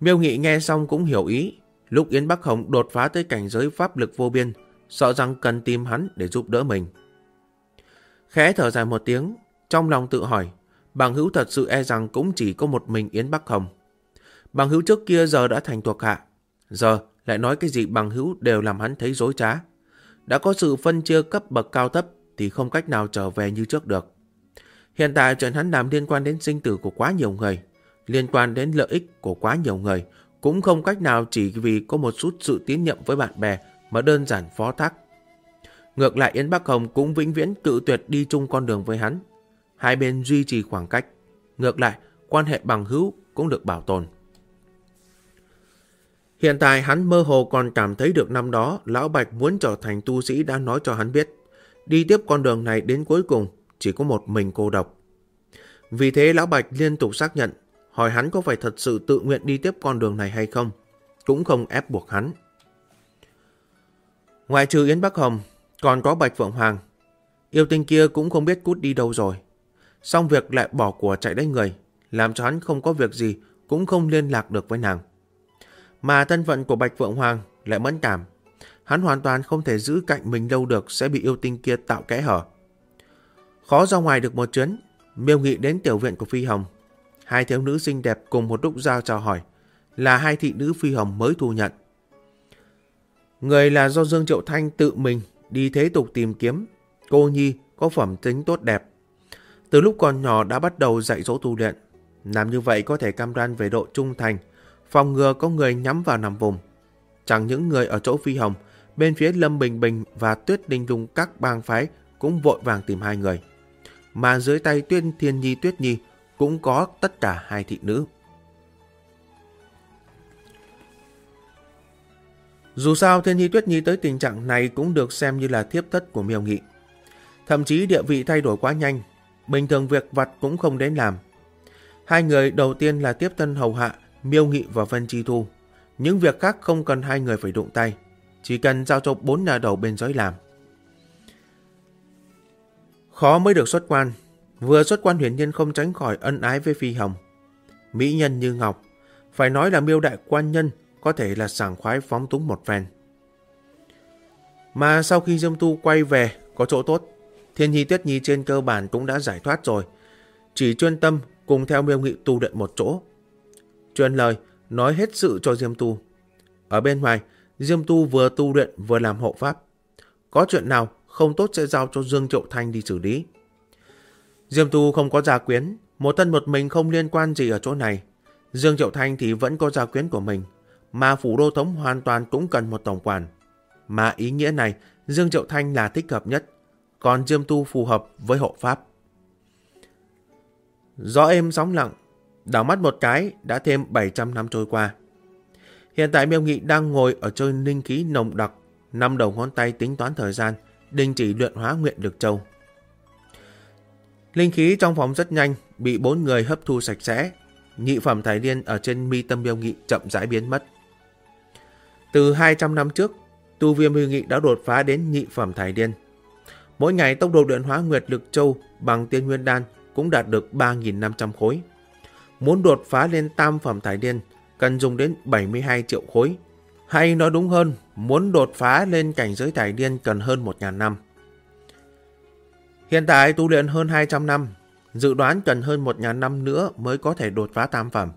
Miêu Nghị nghe xong cũng hiểu ý. Lúc Yến Bắc Hồng đột phá tới cảnh giới pháp lực vô biên, sợ rằng cần tìm hắn để giúp đỡ mình. Khẽ thở dài một tiếng, trong lòng tự hỏi, bằng hữu thật sự e rằng cũng chỉ có một mình Yến Bắc Hồng. Bằng hữu trước kia giờ đã thành thuộc hạ, giờ lại nói cái gì bằng hữu đều làm hắn thấy dối trá. Đã có sự phân chia cấp bậc cao thấp thì không cách nào trở về như trước được. Hiện tại chuyện hắn làm liên quan đến sinh tử của quá nhiều người, liên quan đến lợi ích của quá nhiều người, cũng không cách nào chỉ vì có một chút sự tín nhiệm với bạn bè mà đơn giản phó thác. Ngược lại Yến Bắc Hồng cũng vĩnh viễn cự tuyệt đi chung con đường với hắn. Hai bên duy trì khoảng cách. Ngược lại, quan hệ bằng hữu cũng được bảo tồn. Hiện tại hắn mơ hồ còn cảm thấy được năm đó Lão Bạch muốn trở thành tu sĩ đã nói cho hắn biết. Đi tiếp con đường này đến cuối cùng chỉ có một mình cô độc. Vì thế Lão Bạch liên tục xác nhận, hỏi hắn có phải thật sự tự nguyện đi tiếp con đường này hay không. Cũng không ép buộc hắn. Ngoại trừ Yến Bắc Hồng, còn có Bạch Phượng Hoàng. Yêu tinh kia cũng không biết cút đi đâu rồi. Xong việc lại bỏ của chạy đánh người, làm cho hắn không có việc gì, cũng không liên lạc được với nàng. Mà thân phận của Bạch Phượng Hoàng lại mẫn cảm. Hắn hoàn toàn không thể giữ cạnh mình lâu được, sẽ bị yêu tinh kia tạo kẽ hở. Khó ra ngoài được một chuyến, Miêu Nghị đến tiểu viện của Phi Hồng. Hai thiếu nữ xinh đẹp cùng một lúc giao chào hỏi, là hai thị nữ Phi Hồng mới thu nhận. Người là do Dương Triệu Thanh tự mình đi thế tục tìm kiếm. Cô nhi có phẩm tính tốt đẹp. Từ lúc còn nhỏ đã bắt đầu dạy dỗ tu luyện. Làm như vậy có thể cam đoan về độ trung thành, phòng ngừa có người nhắm vào nằm vùng. Chẳng những người ở chỗ Phi Hồng, bên phía Lâm Bình Bình và Tuyết Đình Dung các bang phái cũng vội vàng tìm hai người. Mà dưới tay Tuyên Thiên Nhi Tuyết Nhi cũng có tất cả hai thị nữ. Dù sao Thiên Nhi Tuyết Nhi tới tình trạng này cũng được xem như là thiếp thất của Miêu Nghị. Thậm chí địa vị thay đổi quá nhanh, bình thường việc vặt cũng không đến làm. Hai người đầu tiên là tiếp tân hầu hạ Miêu Nghị và Vân Chi Thu. Những việc khác không cần hai người phải đụng tay, chỉ cần giao cho 4 nhà đầu bên giới làm. Khó mới được xuất quan. Vừa xuất quan hiển nhiên không tránh khỏi ân ái với Phi Hồng. Mỹ nhân như ngọc, phải nói là Miêu đại quan nhân có thể là sảng khoái phóng túng một phen. Mà sau khi Diêm Tu quay về có chỗ tốt, Thiên Nhi Tuyết Nhi trên cơ bản cũng đã giải thoát rồi, chỉ chuyên tâm cùng theo Miêu Nghị tu luyện một chỗ. Truyền lời nói hết sự cho Diêm Tu. Ở bên ngoài, Diêm Tu vừa tu luyện vừa làm hộ pháp. Có chuyện nào không tốt sẽ giao cho Dương Triệu Thanh đi xử lý. Diêm Tu không có gia quyến, một thân một mình không liên quan gì ở chỗ này. Dương Triệu Thanh thì vẫn có gia quyến của mình, mà phủ đô thống hoàn toàn cũng cần một tổng quản. Mà ý nghĩa này, Dương Triệu Thanh là thích hợp nhất, còn Diêm Tu phù hợp với hộ pháp. Gió êm sóng lặng, đảo mắt một cái đã thêm 700 năm trôi qua. Hiện tại Miêu Nghị đang ngồi ở chơi linh khí nồng đặc, 5 đầu ngón tay tính toán thời gian, đình chỉ luyện hóa nguyện lực châu. Linh khí trong phòng rất nhanh bị 4 người hấp thu sạch sẽ. Nhị phẩm thải liên ở trên mi tâm Miêu Nghị chậm rãi biến mất. Từ 200 năm trước, tu vi Miêu Nghị đã đột phá đến nhị phẩm thải liên. Mỗi ngày tốc độ luyện hóa nguyệt lực châu bằng tiên nguyên đan cũng đạt được 3.500 khối. Muốn đột phá lên tam phẩm thải liên cần dùng đến 72 triệu khối. Hay nói đúng hơn, muốn đột phá lên cảnh giới thải liên cần hơn 1.000 năm. Hiện tại tu luyện hơn 200 năm, dự đoán cần hơn 1.000 năm nữa mới có thể đột phá tam phẩm.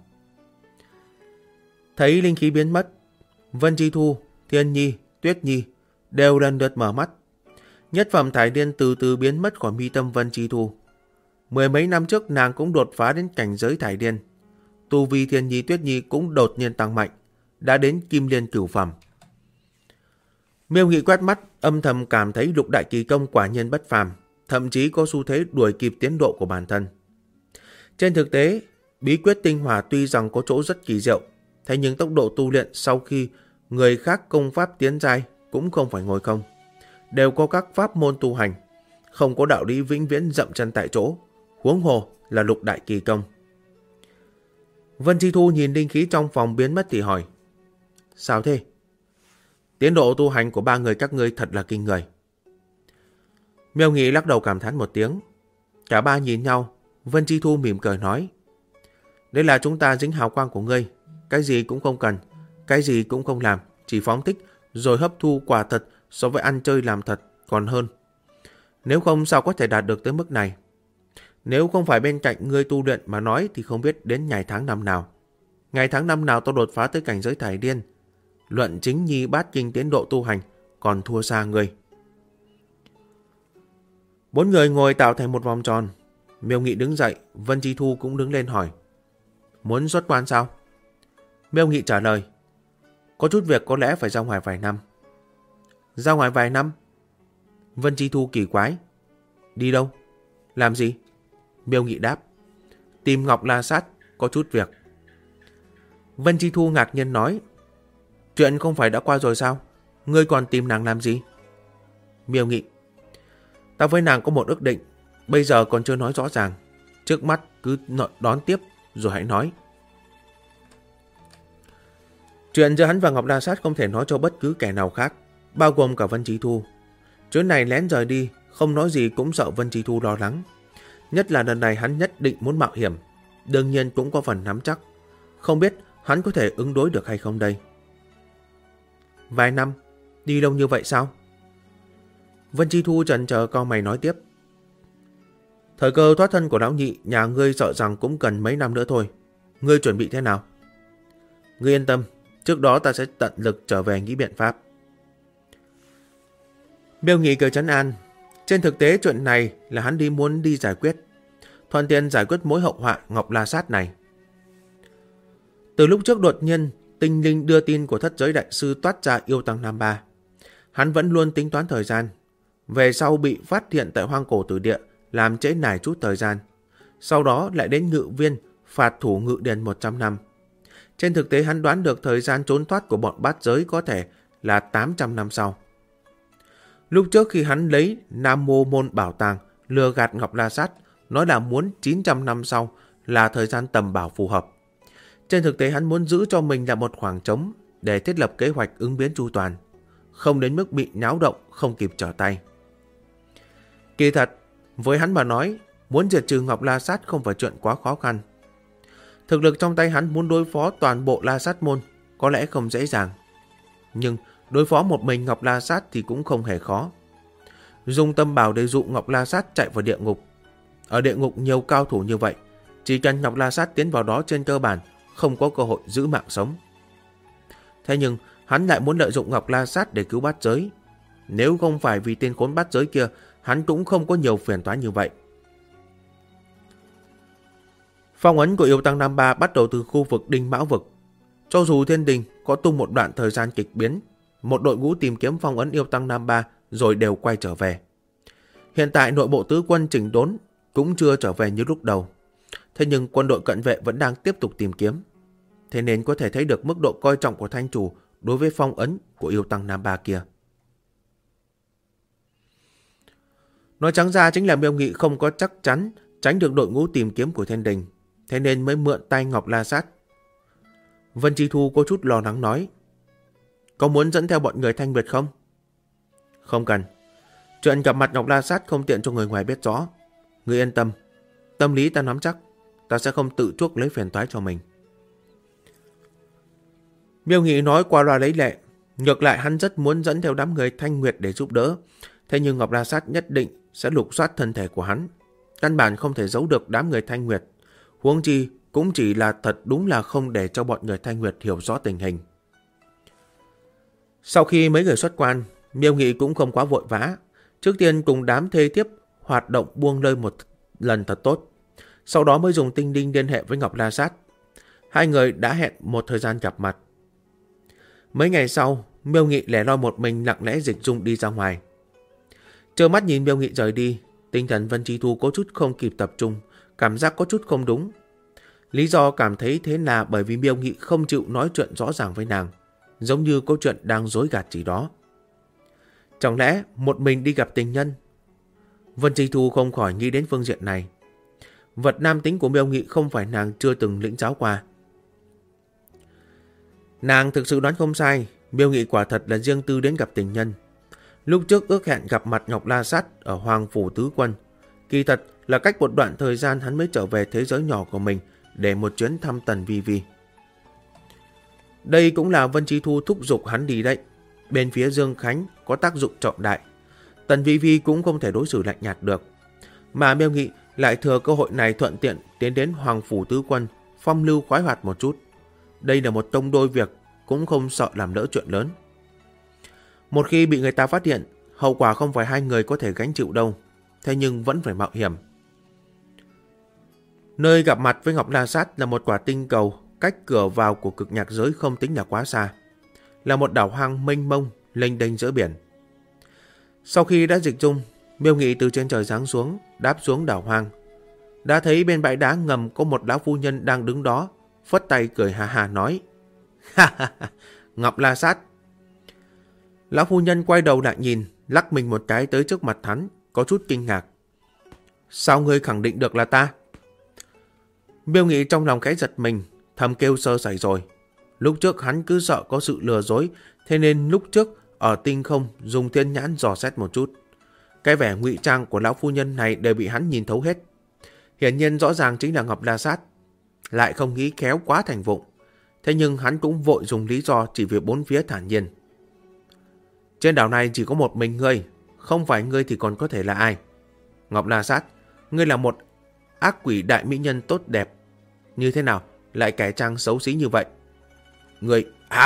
Thấy linh khí biến mất, Vân Chi Thu, Thiên Nhi, Tuyết Nhi đều lần lượt mở mắt. Nhất phẩm thải liên từ từ biến mất khỏi mi tâm Vân Chi Thu. Mười mấy năm trước nàng cũng đột phá đến cảnh giới thải liên. Tu vi Thiên Nhi Tuyết Nhi cũng đột nhiên tăng mạnh, đã đến kim liên cửu phẩm. Miêu Nghị quét mắt, âm thầm cảm thấy Lục Đại Kỳ Công quả nhiên bất phàm, thậm chí có xu thế đuổi kịp tiến độ của bản thân. Trên thực tế, bí quyết tinh hỏa tuy rằng có chỗ rất kỳ diệu, thế nhưng tốc độ tu luyện sau khi người khác công pháp tiến giai cũng không phải ngồi không. Đều có các pháp môn tu hành, không có đạo lý vĩnh viễn dậm chân tại chỗ, huống hồ là Lục Đại Kỳ Công. Vân Chi Thu nhìn linh khí trong phòng biến mất thì hỏi: Sao thế? Tiến độ tu hành của 3 người các ngươi thật là kinh người. Miêu Nghị lắc đầu cảm thán một tiếng. Cả ba nhìn nhau, Vân Chi Thu mỉm cười nói: Đây là chúng ta dính hào quang của ngươi, cái gì cũng không cần, cái gì cũng không làm, chỉ phóng thích rồi hấp thu quả thật so với ăn chơi làm thật còn hơn. Nếu không sao có thể đạt được tới mức này. Nếu không phải bên cạnh ngươi tu luyện mà nói thì không biết đến ngày tháng năm nào. Ngày tháng năm nào tao đột phá tới cảnh giới thải điên. Luận chính nhi bát kinh tiến độ tu hành còn thua xa ngươi. 4 người ngồi tạo thành một vòng tròn. Miêu Nghị đứng dậy, Vân Chi Thu cũng đứng lên hỏi. Muốn xuất quan sao? Miêu Nghị trả lời. Có chút việc có lẽ phải ra ngoài vài năm. Ra ngoài vài năm? Vân Chi Thu kỳ quái. Đi đâu? Làm gì? Miêu Nghị đáp. Tìm Ngọc La Sát, có chút việc. Vân Chi Thu ngạc nhiên nói. Chuyện không phải đã qua rồi sao? Ngươi còn tìm nàng làm gì? Miêu Nghị. Ta với nàng có một ước định, bây giờ còn chưa nói rõ ràng. Trước mắt cứ đón tiếp rồi hãy nói. Chuyện giữa hắn và Ngọc La Sát không thể nói cho bất cứ kẻ nào khác, bao gồm cả Vân Chi Thu. Chuyến này lén rời đi, không nói gì cũng sợ Vân Chi Thu lo lắng. Nhất là lần này hắn nhất định muốn mạo hiểm, đương nhiên cũng có phần nắm chắc. Không biết hắn có thể ứng đối được hay không đây. Vài năm, đi lâu như vậy sao? Vân Chi Thu chần chờ cau mày nói tiếp. Thời cơ thoát thân của lão nhị nhà ngươi sợ rằng cũng cần mấy năm nữa thôi. Ngươi chuẩn bị thế nào? Ngươi yên tâm, trước đó ta sẽ tận lực trở về nghĩ biện pháp. Miêu Nghị cười trấn an. Trên thực tế chuyện này là hắn muốn đi giải quyết, thuận tiện giải quyết mối hậu họa Ngọc La Sát này. Từ lúc trước đột nhiên tinh linh đưa tin của thất giới đại sư toát ra yêu tăng Nam Ba, hắn vẫn luôn tính toán thời gian. Về sau bị phát hiện tại hoang cổ tử địa, làm trễ nải chút thời gian. Sau đó lại đến Ngự Viên phạt thủ Ngự Điền 100 năm. Trên thực tế hắn đoán được thời gian trốn thoát của bọn bát giới có thể là 800 năm sau. Lúc trước khi hắn lấy Nam Mô Môn Bảo Tàng lừa gạt Ngọc La Sát, nói là muốn 900 năm sau là thời gian tầm bảo phù hợp. Trên thực tế hắn muốn giữ cho mình là một khoảng trống để thiết lập kế hoạch ứng biến chu toàn, không đến mức bị náo động không kịp trở tay. Kỳ thật, với hắn mà nói, muốn diệt trừ Ngọc La Sát không phải chuyện quá khó khăn. Thực lực trong tay hắn muốn đối phó toàn bộ La Sát môn có lẽ không dễ dàng. Nhưng đối phó một mình Ngọc La Sát thì cũng không hề khó. Dùng tâm bảo để dụ Ngọc La Sát chạy vào địa ngục. Ở địa ngục nhiều cao thủ như vậy, chỉ cần Ngọc La Sát tiến vào đó trên cơ bản không có cơ hội giữ mạng sống. Thế nhưng hắn lại muốn lợi dụng Ngọc La Sát để cứu bát giới. Nếu không phải vì tên khốn bát giới kia, hắn cũng không có nhiều phiền toái như vậy. Phong ấn của yêu tăng Nam Ba bắt đầu từ khu vực Đinh Mão Vực. Cho dù thiên đình có tung một đoạn thời gian kịch biến, một đội ngũ tìm kiếm phong ấn yêu tăng Nam Ba rồi đều quay trở về. Hiện tại nội bộ tứ quân chỉnh đốn cũng chưa trở về như lúc đầu. Thế nhưng quân đội cận vệ vẫn đang tiếp tục tìm kiếm. Thế nên có thể thấy được mức độ coi trọng của thanh chủ đối với phong ấn của yêu tăng Nam Ba kia. Nói trắng ra chính là Miêu Nghị không có chắc chắn tránh được đội ngũ tìm kiếm của thiên đình, thế nên mới mượn tay Ngọc La Sát. Vân Chi Thu có chút lo lắng nói. Có muốn dẫn theo bọn người Thanh Nguyệt không? Không cần. Chuyện gặp mặt Ngọc La Sát không tiện cho người ngoài biết rõ. Ngươi yên tâm. Tâm lý ta nắm chắc. Ta sẽ không tự chuốc lấy phiền toái cho mình. Miêu Nghị nói qua loa lấy lệ. Ngược lại hắn rất muốn dẫn theo đám người Thanh Nguyệt để giúp đỡ. Thế nhưng Ngọc La Sát nhất định sẽ lục soát thân thể của hắn. Căn bản không thể giấu được đám người Thanh Nguyệt. Huống chi cũng chỉ là thật đúng là không để cho bọn người Thanh Nguyệt hiểu rõ tình hình. Sau khi mấy người xuất quan, Miêu Nghị cũng không quá vội vã. Trước tiên cùng đám thê thiếp hoạt động buông lơi một lần thật tốt. Sau đó mới dùng tinh linh liên hệ với Ngọc La Sát. Hai người đã hẹn một thời gian gặp mặt. Mấy ngày sau, Miêu Nghị lẻ loi một mình lặng lẽ dịch dung đi ra ngoài. Trơ mắt nhìn Miêu Nghị rời đi, tinh thần Vân Chi Thu có chút không kịp tập trung, cảm giác có chút không đúng. Lý do cảm thấy thế là bởi vì Miêu Nghị không chịu nói chuyện rõ ràng với nàng, giống như câu chuyện đang dối gạt gì đó. Chẳng lẽ một mình đi gặp tình nhân? Vân Chi Thu không khỏi nghĩ đến phương diện này. Vật nam tính của Miêu Nghị không phải nàng chưa từng lĩnh giáo qua. Nàng thực sự đoán không sai, Miêu Nghị quả thật là riêng tư đến gặp tình nhân. Lúc trước ước hẹn gặp mặt Ngọc La Sát ở Hoàng Phủ Tứ Quân, kỳ thật là cách một đoạn thời gian hắn mới trở về thế giới nhỏ của mình để một chuyến thăm Tần Vi Vi. Đây cũng là Vân Chi Thu thúc giục hắn đi đấy. Bên phía Dương Khánh có tác dụng trọng đại. Tần Vi Vi cũng không thể đối xử lạnh nhạt được. Mà Miêu Nghị lại thừa cơ hội này thuận tiện tiến đến Hoàng Phủ Tứ Quân, phong lưu khoái hoạt một chút. Đây là một tông đôi việc, cũng không sợ làm lỡ chuyện lớn. Một khi bị người ta phát hiện, hậu quả không phải hai người có thể gánh chịu đâu. Thế nhưng vẫn phải mạo hiểm. Nơi gặp mặt với Ngọc La Sát là một quả tinh cầu cách cửa vào của cực nhạc giới không tính là quá xa. Là một đảo hoang mênh mông, lênh đênh giữa biển. Sau khi đã dịch dung, Miêu Nghị từ trên trời giáng xuống, đáp xuống đảo hoang. Đã thấy bên bãi đá ngầm có một lão phu nhân đang đứng đó, phất tay cười hà hà nói: Ha ha ha, Ngọc La Sát. Lão phu nhân quay đầu lại nhìn, lắc mình một cái tới trước mặt hắn, có chút kinh ngạc. Sao ngươi khẳng định được là ta? Miêu Nghị trong lòng khẽ giật mình, thầm kêu sơ sẩy rồi. Lúc trước hắn cứ sợ có sự lừa dối, thế nên lúc trước ở tinh không dùng thiên nhãn dò xét một chút. Cái vẻ ngụy trang của lão phu nhân này đều bị hắn nhìn thấu hết. Hiển nhiên rõ ràng chính là Ngọc La Sát. Lại không nghĩ khéo quá thành vụng. Thế nhưng hắn cũng vội dùng lý do chỉ vì bốn phía thản nhiên. Trên đảo này chỉ có một mình ngươi, không phải ngươi thì còn có thể là ai? Ngọc La Sát, ngươi là một ác quỷ đại mỹ nhân tốt đẹp. Như thế nào lại cải trang xấu xí như vậy? Ngươi,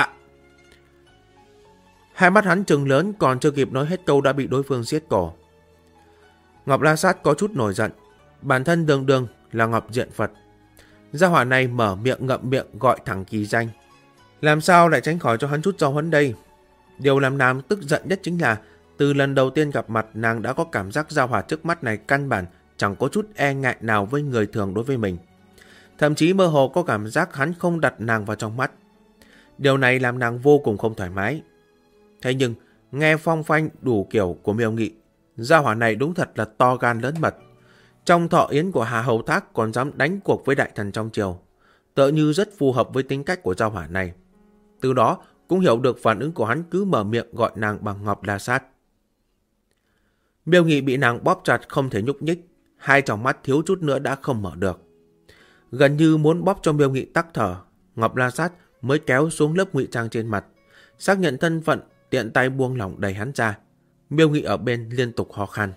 Hai mắt hắn trừng lớn, còn chưa kịp nói hết câu đã bị đối phương siết cổ. Ngọc La Sát có chút nổi giận. Bản thân đường đường là Ngọc Diện Phật. Gia hỏa này mở miệng ngậm miệng gọi thẳng kỳ danh. Làm sao lại tránh khỏi cho hắn chút giao huấn đây? Điều làm nàng tức giận nhất chính là từ lần đầu tiên gặp mặt, nàng đã có cảm giác gia hỏa trước mắt này căn bản chẳng có chút e ngại nào với người thường đối với mình. Thậm chí mơ hồ có cảm giác hắn không đặt nàng vào trong mắt. Điều này làm nàng vô cùng không thoải mái. Thế nhưng nghe phong phanh đủ kiểu của Miêu Nghị, gia hỏa này đúng thật là to gan lớn mật. Trong thọ yến của Hà Hầu Thác còn dám đánh cuộc với đại thần trong triều, tựa như rất phù hợp với tính cách của gia hỏa này. Từ đó cũng hiểu được phản ứng của hắn cứ mở miệng gọi nàng bằng Ngọc La Sát. Miêu Nghị bị nàng bóp chặt không thể nhúc nhích, hai tròng mắt thiếu chút nữa đã không mở được. Gần như muốn bóp cho Miêu Nghị tắc thở, Ngọc La Sát mới kéo xuống lớp ngụy trang trên mặt, xác nhận thân phận, tiện tay buông lỏng đẩy hắn ra. Miêu Nghị ở bên liên tục ho khan.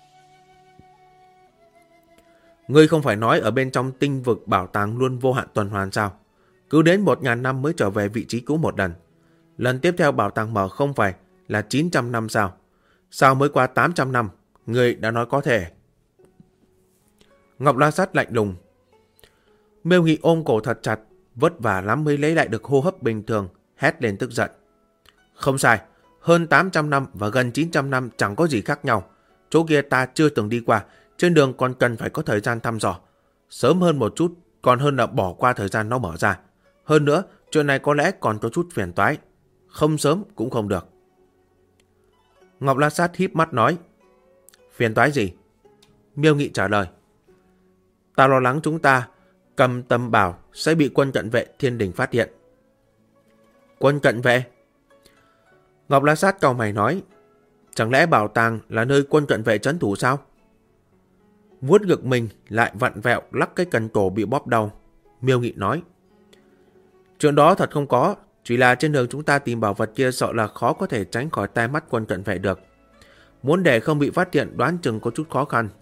Ngươi không phải nói ở bên trong tinh vực bảo tàng luôn vô hạn tuần hoàn sao? Cứ đến 1000 năm mới trở về vị trí cũ một lần. Lần tiếp theo bảo tàng mở không phải là 900 năm sao? Sao mới qua 800 năm? Ngươi đã nói có thể. Ngọc La Sát lạnh lùng. Miêu Nghị ôm cổ thật chặt, vất vả lắm mới lấy lại được hô hấp bình thường, hét lên tức giận. Không sai, hơn 800 năm và gần 900 năm chẳng có gì khác nhau. Chỗ kia ta chưa từng đi qua, trên đường còn cần phải có thời gian thăm dò. Sớm hơn một chút, còn hơn là bỏ qua thời gian nó mở ra. Hơn nữa, chuyện này có lẽ còn có chút phiền toái. Không sớm cũng không được. Ngọc La Sát híp mắt nói. Phiền toái gì? Miêu Nghị trả lời. Ta lo lắng chúng ta cầm tầm bảo sẽ bị quân cận vệ thiên đình phát hiện. Quân cận vệ? Ngọc La Sát cau mày nói. Chẳng lẽ bảo tàng là nơi quân cận vệ trấn thủ sao? Vuốt ngực mình lại vặn vẹo lắc cái cần cổ bị bóp đau. Miêu Nghị nói. Chuyện đó thật không có, chỉ là trên đường chúng ta tìm bảo vật kia sợ là khó có thể tránh khỏi tai mắt quân cận vệ được. Muốn để không bị phát hiện đoán chừng có chút khó khăn.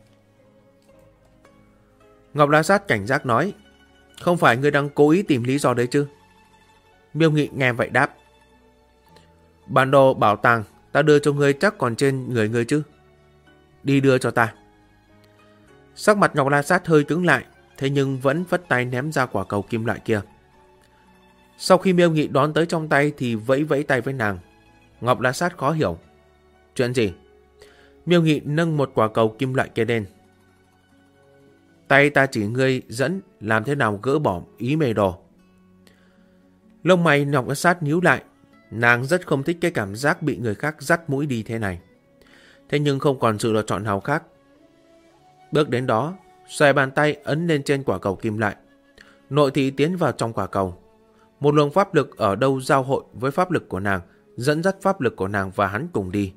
Ngọc La Sát cảnh giác nói. Không phải ngươi đang cố ý tìm lý do đấy chứ? Miêu Nghị nghe vậy đáp. Bản đồ bảo tàng ta đưa cho ngươi chắc còn trên người ngươi chứ? Đi đưa cho ta. Sắc mặt Ngọc La Sát hơi cứng lại, thế nhưng vẫn vất tay ném ra quả cầu kim loại kia. Sau khi Miêu Nghị đón tới trong tay thì vẫy vẫy tay với nàng. Ngọc La Sát khó hiểu. Chuyện gì? Miêu Nghị nâng một quả cầu kim loại kia lên. Tay ta chỉ ngươi dẫn làm thế nào gỡ bỏ ý mê đồ. Lông mày Ngọc La Sát nhíu lại. Nàng rất không thích cái cảm giác bị người khác dắt mũi đi thế này. Thế nhưng không còn sự lựa chọn nào khác. Bước đến đó, xòe bàn tay ấn lên trên quả cầu kim loại. Nội thị tiến vào trong quả cầu. Một luồng pháp lực ở đâu giao hội với pháp lực của nàng, dẫn dắt pháp lực của nàng và hắn cùng đi.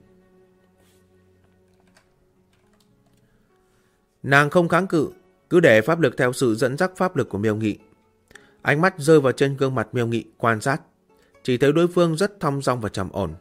Nàng không kháng cự, cứ để pháp lực theo sự dẫn dắt pháp lực của Miêu Nghị. Ánh mắt rơi vào trên gương mặt Miêu Nghị quan sát. chỉ thấy đối phương rất thong dong và trầm ổn.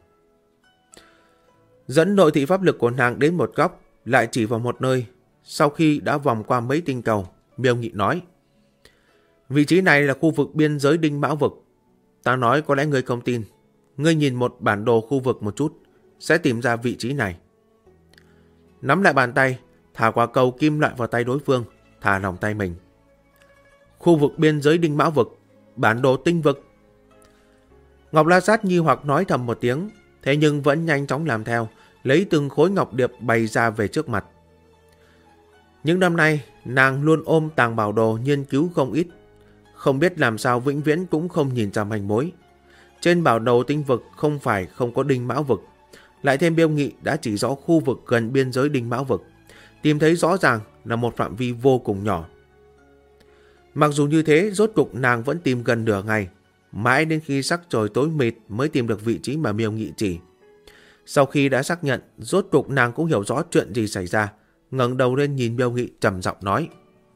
Dẫn nội thị pháp lực của nàng đến một góc, lại chỉ vào một nơi. Sau khi đã vòng qua mấy tinh cầu, Miêu Nghị nói: vị trí này là khu vực biên giới Đinh Mão Vực. Ta nói có lẽ ngươi không tin. Ngươi nhìn một bản đồ khu vực một chút, sẽ tìm ra vị trí này. Nắm lại bàn tay, thả quả cầu kim loại vào tay đối phương, thả lòng tay mình. Khu vực biên giới Đinh Mão Vực, bản đồ tinh vực. Ngọc La Sát nghi hoặc nói thầm một tiếng, thế nhưng vẫn nhanh chóng làm theo, lấy từng khối ngọc điệp bày ra về trước mặt. Những năm nay, nàng luôn ôm tàng bảo đồ nghiên cứu không ít, không biết làm sao vĩnh viễn cũng không nhìn ra manh mối. Trên bản đồ tinh vực không phải không có Đinh Mão Vực, lại thêm Miêu Nghị đã chỉ rõ khu vực gần biên giới Đinh Mão Vực, tìm thấy rõ ràng là một phạm vi vô cùng nhỏ. Mặc dù như thế, rốt cục nàng vẫn tìm gần nửa ngày, mãi đến khi sắc trời tối mịt mới tìm được vị trí mà Miêu Nghị chỉ. Sau khi đã xác nhận, rốt cục nàng cũng hiểu rõ chuyện gì xảy ra, ngẩng đầu lên nhìn Miêu Nghị trầm giọng nói: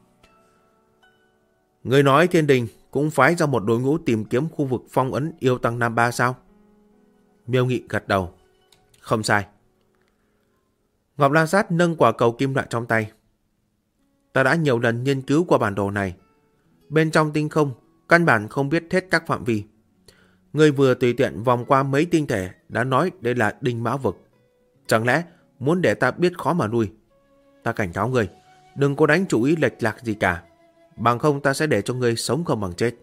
người nói Thiên Đình cũng phái ra một đội ngũ tìm kiếm khu vực phong ấn yêu tăng Nam Ba sao? Miêu Nghị gật đầu: không sai. Ngọc La Sát nâng quả cầu kim loại trong tay: ta đã nhiều lần nghiên cứu qua bản đồ này. Bên trong tinh không, căn bản không biết hết các phạm vi. Ngươi vừa tùy tiện vòng qua mấy tinh thể đã nói đây là Đinh Mão Vực. Chẳng lẽ muốn để ta biết khó mà nuôi? Ta cảnh cáo ngươi, đừng có đánh chủ ý lệch lạc gì cả, bằng không ta sẽ để cho ngươi sống không bằng chết.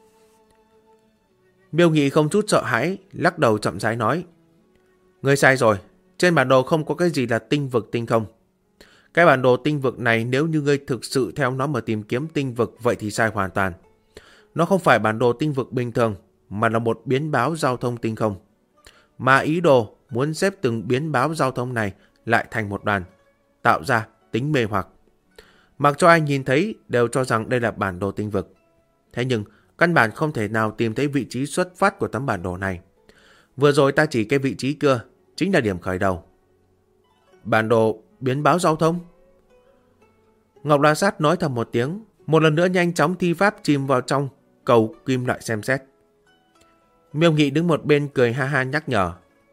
Miêu Nghị không chút sợ hãi, lắc đầu chậm rãi nói: ngươi sai rồi, trên bản đồ không có cái gì là tinh vực tinh không. Cái bản đồ tinh vực này nếu như ngươi thực sự theo nó mà tìm kiếm tinh vực, vậy thì sai hoàn toàn. Nó không phải bản đồ tinh vực bình thường, mà là một biến báo giao thông tinh không. Mà ý đồ muốn xếp từng biến báo giao thông này lại thành một đoàn, tạo ra tính mê hoặc. Mặc cho ai nhìn thấy đều cho rằng đây là bản đồ tinh vực. Thế nhưng căn bản không thể nào tìm thấy vị trí xuất phát của tấm bản đồ này. Vừa rồi ta chỉ cái vị trí kia chính là điểm khởi đầu. Bản đồ biến báo giao thông? Ngọc La Sát nói thầm một tiếng, một lần nữa nhanh chóng thi pháp chìm vào trong cầu kim loại xem xét. Miêu Nghị đứng một bên cười ha ha nhắc nhở: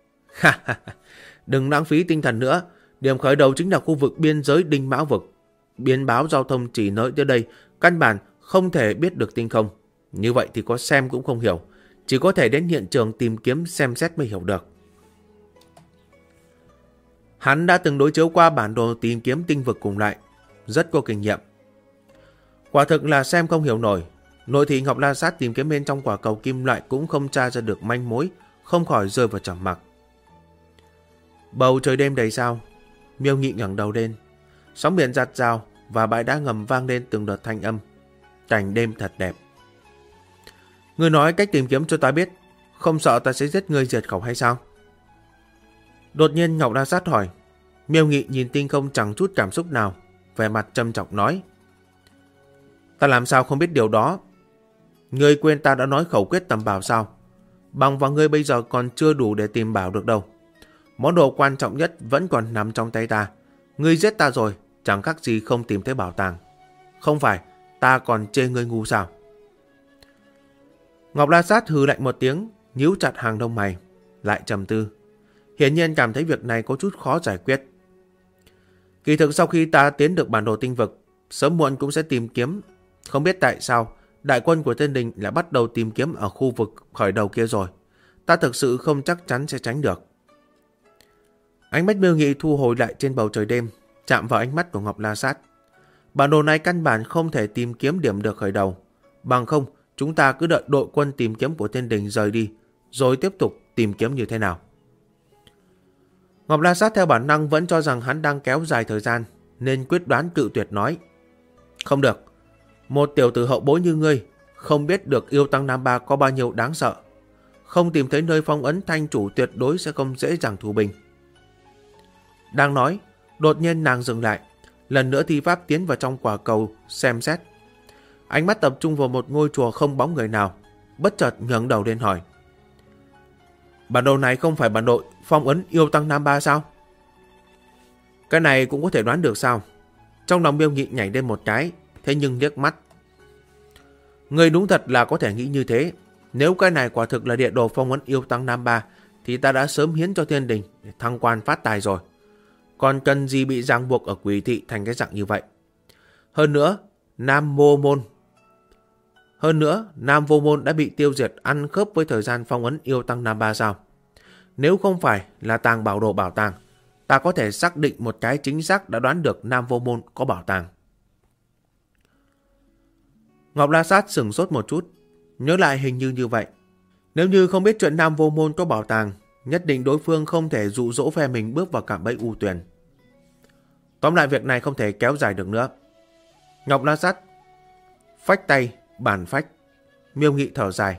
đừng lãng phí tinh thần nữa, điểm khởi đầu chính là khu vực biên giới Đinh Mão Vực. Biến báo giao thông chỉ nói tới đây, căn bản không thể biết được tinh không. Như vậy thì có xem cũng không hiểu, chỉ có thể đến hiện trường tìm kiếm xem xét mới hiểu được. Hắn đã từng đối chiếu qua bản đồ tìm kiếm tinh vực cùng lại, rất có kinh nghiệm. Quả thực là xem không hiểu nổi. Nội thị Ngọc La Sát tìm kiếm bên trong quả cầu kim loại cũng không tra ra được manh mối, không khỏi rơi vào trầm mặc. Bầu trời đêm đầy sao. Miêu Nghị ngẩng đầu lên, sóng biển giạt rào và bãi đá ngầm vang lên từng đợt thanh âm. Cảnh đêm thật đẹp. Ngươi nói cách tìm kiếm cho ta biết, không sợ ta sẽ giết ngươi diệt khẩu hay sao? Đột nhiên Ngọc La Sát hỏi. Miêu Nghị nhìn tinh không chẳng chút cảm xúc nào, vẻ mặt trầm trọng nói: ta làm sao không biết điều đó? Ngươi quên ta đã nói khẩu quyết tầm bảo sao? Bằng vào ngươi bây giờ còn chưa đủ để tìm bảo được đâu. Món đồ quan trọng nhất vẫn còn nằm trong tay ta. Ngươi giết ta rồi, chẳng khác gì không tìm thấy bảo tàng. Không phải ta còn chê ngươi ngu sao? Ngọc La Sát hừ lạnh một tiếng, nhíu chặt hàng lông mày, lại trầm tư. Hiển nhiên cảm thấy việc này có chút khó giải quyết. Kỳ thực sau khi ta tiến được bản đồ tinh vực, sớm muộn cũng sẽ tìm kiếm. Không biết tại sao đại quân của Thiên Đình lại bắt đầu tìm kiếm ở khu vực khởi đầu kia rồi. Ta thực sự không chắc chắn sẽ tránh được. Ánh mắt Miêu Nghị thu hồi lại trên bầu trời đêm, chạm vào ánh mắt của Ngọc La Sát. Bản đồ này căn bản không thể tìm kiếm điểm được khởi đầu. Bằng không, chúng ta cứ đợi đội quân tìm kiếm của Thiên Đình rời đi, rồi tiếp tục tìm kiếm như thế nào. Ngọc La Sát theo bản năng vẫn cho rằng hắn đang kéo dài thời gian, nên quyết đoán cự tuyệt nói: không được, một tiểu tử hậu bối như ngươi, không biết được yêu tăng Nam Ba có bao nhiêu đáng sợ. Không tìm thấy nơi phong ấn thanh chủ tuyệt đối sẽ không dễ dàng thù binh. Đang nói, đột nhiên nàng dừng lại, lần nữa thi pháp tiến vào trong quả cầu xem xét. Ánh mắt tập trung vào một ngôi chùa không bóng người nào, bất chợt ngẩng đầu lên hỏi: bản đồ này không phải bản đồ phong ấn yêu tăng Nam Ba sao? Cái này cũng có thể đoán được sao? Trong lòng Miêu Nghị nhảy lên một cái, thế nhưng liếc mắt. Người đúng thật là có thể nghĩ như thế. Nếu cái này quả thực là địa đồ phong ấn yêu tăng Nam Ba thì ta đã sớm hiến cho thiên đình để thăng quan phát tài rồi. Còn cần gì bị ràng buộc ở quỷ thị thành cái dạng như vậy. Hơn nữa, Nam Vô Môn đã bị tiêu diệt ăn khớp với thời gian phong ấn yêu tăng Nam Ba sao? Nếu không phải là tàng bảo đồ bảo tàng, ta có thể xác định một cái chính xác đã đoán được Nam Vô Môn có bảo tàng. Ngọc La Sát sửng sốt một chút, nhớ lại hình như vậy. Nếu như không biết chuyện Nam Vô Môn có bảo tàng, nhất định đối phương không thể dụ dỗ phe mình bước vào cạm bẫy U Tuyền. Tóm lại việc này không thể kéo dài được nữa. Ngọc La Sát phách tay, bàn phách. Miêu Nghị thở dài.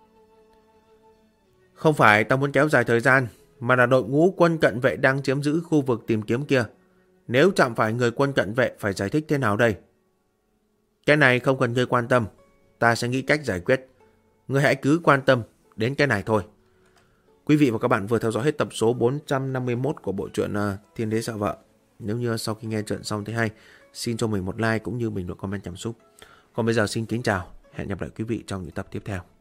Không phải ta muốn kéo dài thời gian, mà là đội ngũ quân cận vệ đang chiếm giữ khu vực tìm kiếm kia. Nếu chạm phải người quân cận vệ phải giải thích thế nào đây? Cái này không cần ngươi quan tâm, ta sẽ nghĩ cách giải quyết. Ngươi hãy cứ quan tâm đến cái này thôi. Quý vị và các bạn vừa theo dõi hết tập số 451 của bộ truyện Thiên Đế Sợ Vợ. Nếu như sau khi nghe chuyện xong thấy hay, xin cho mình một like cũng như bình luận comment cảm xúc. Còn bây giờ xin kính chào, hẹn gặp lại quý vị trong những tập tiếp theo.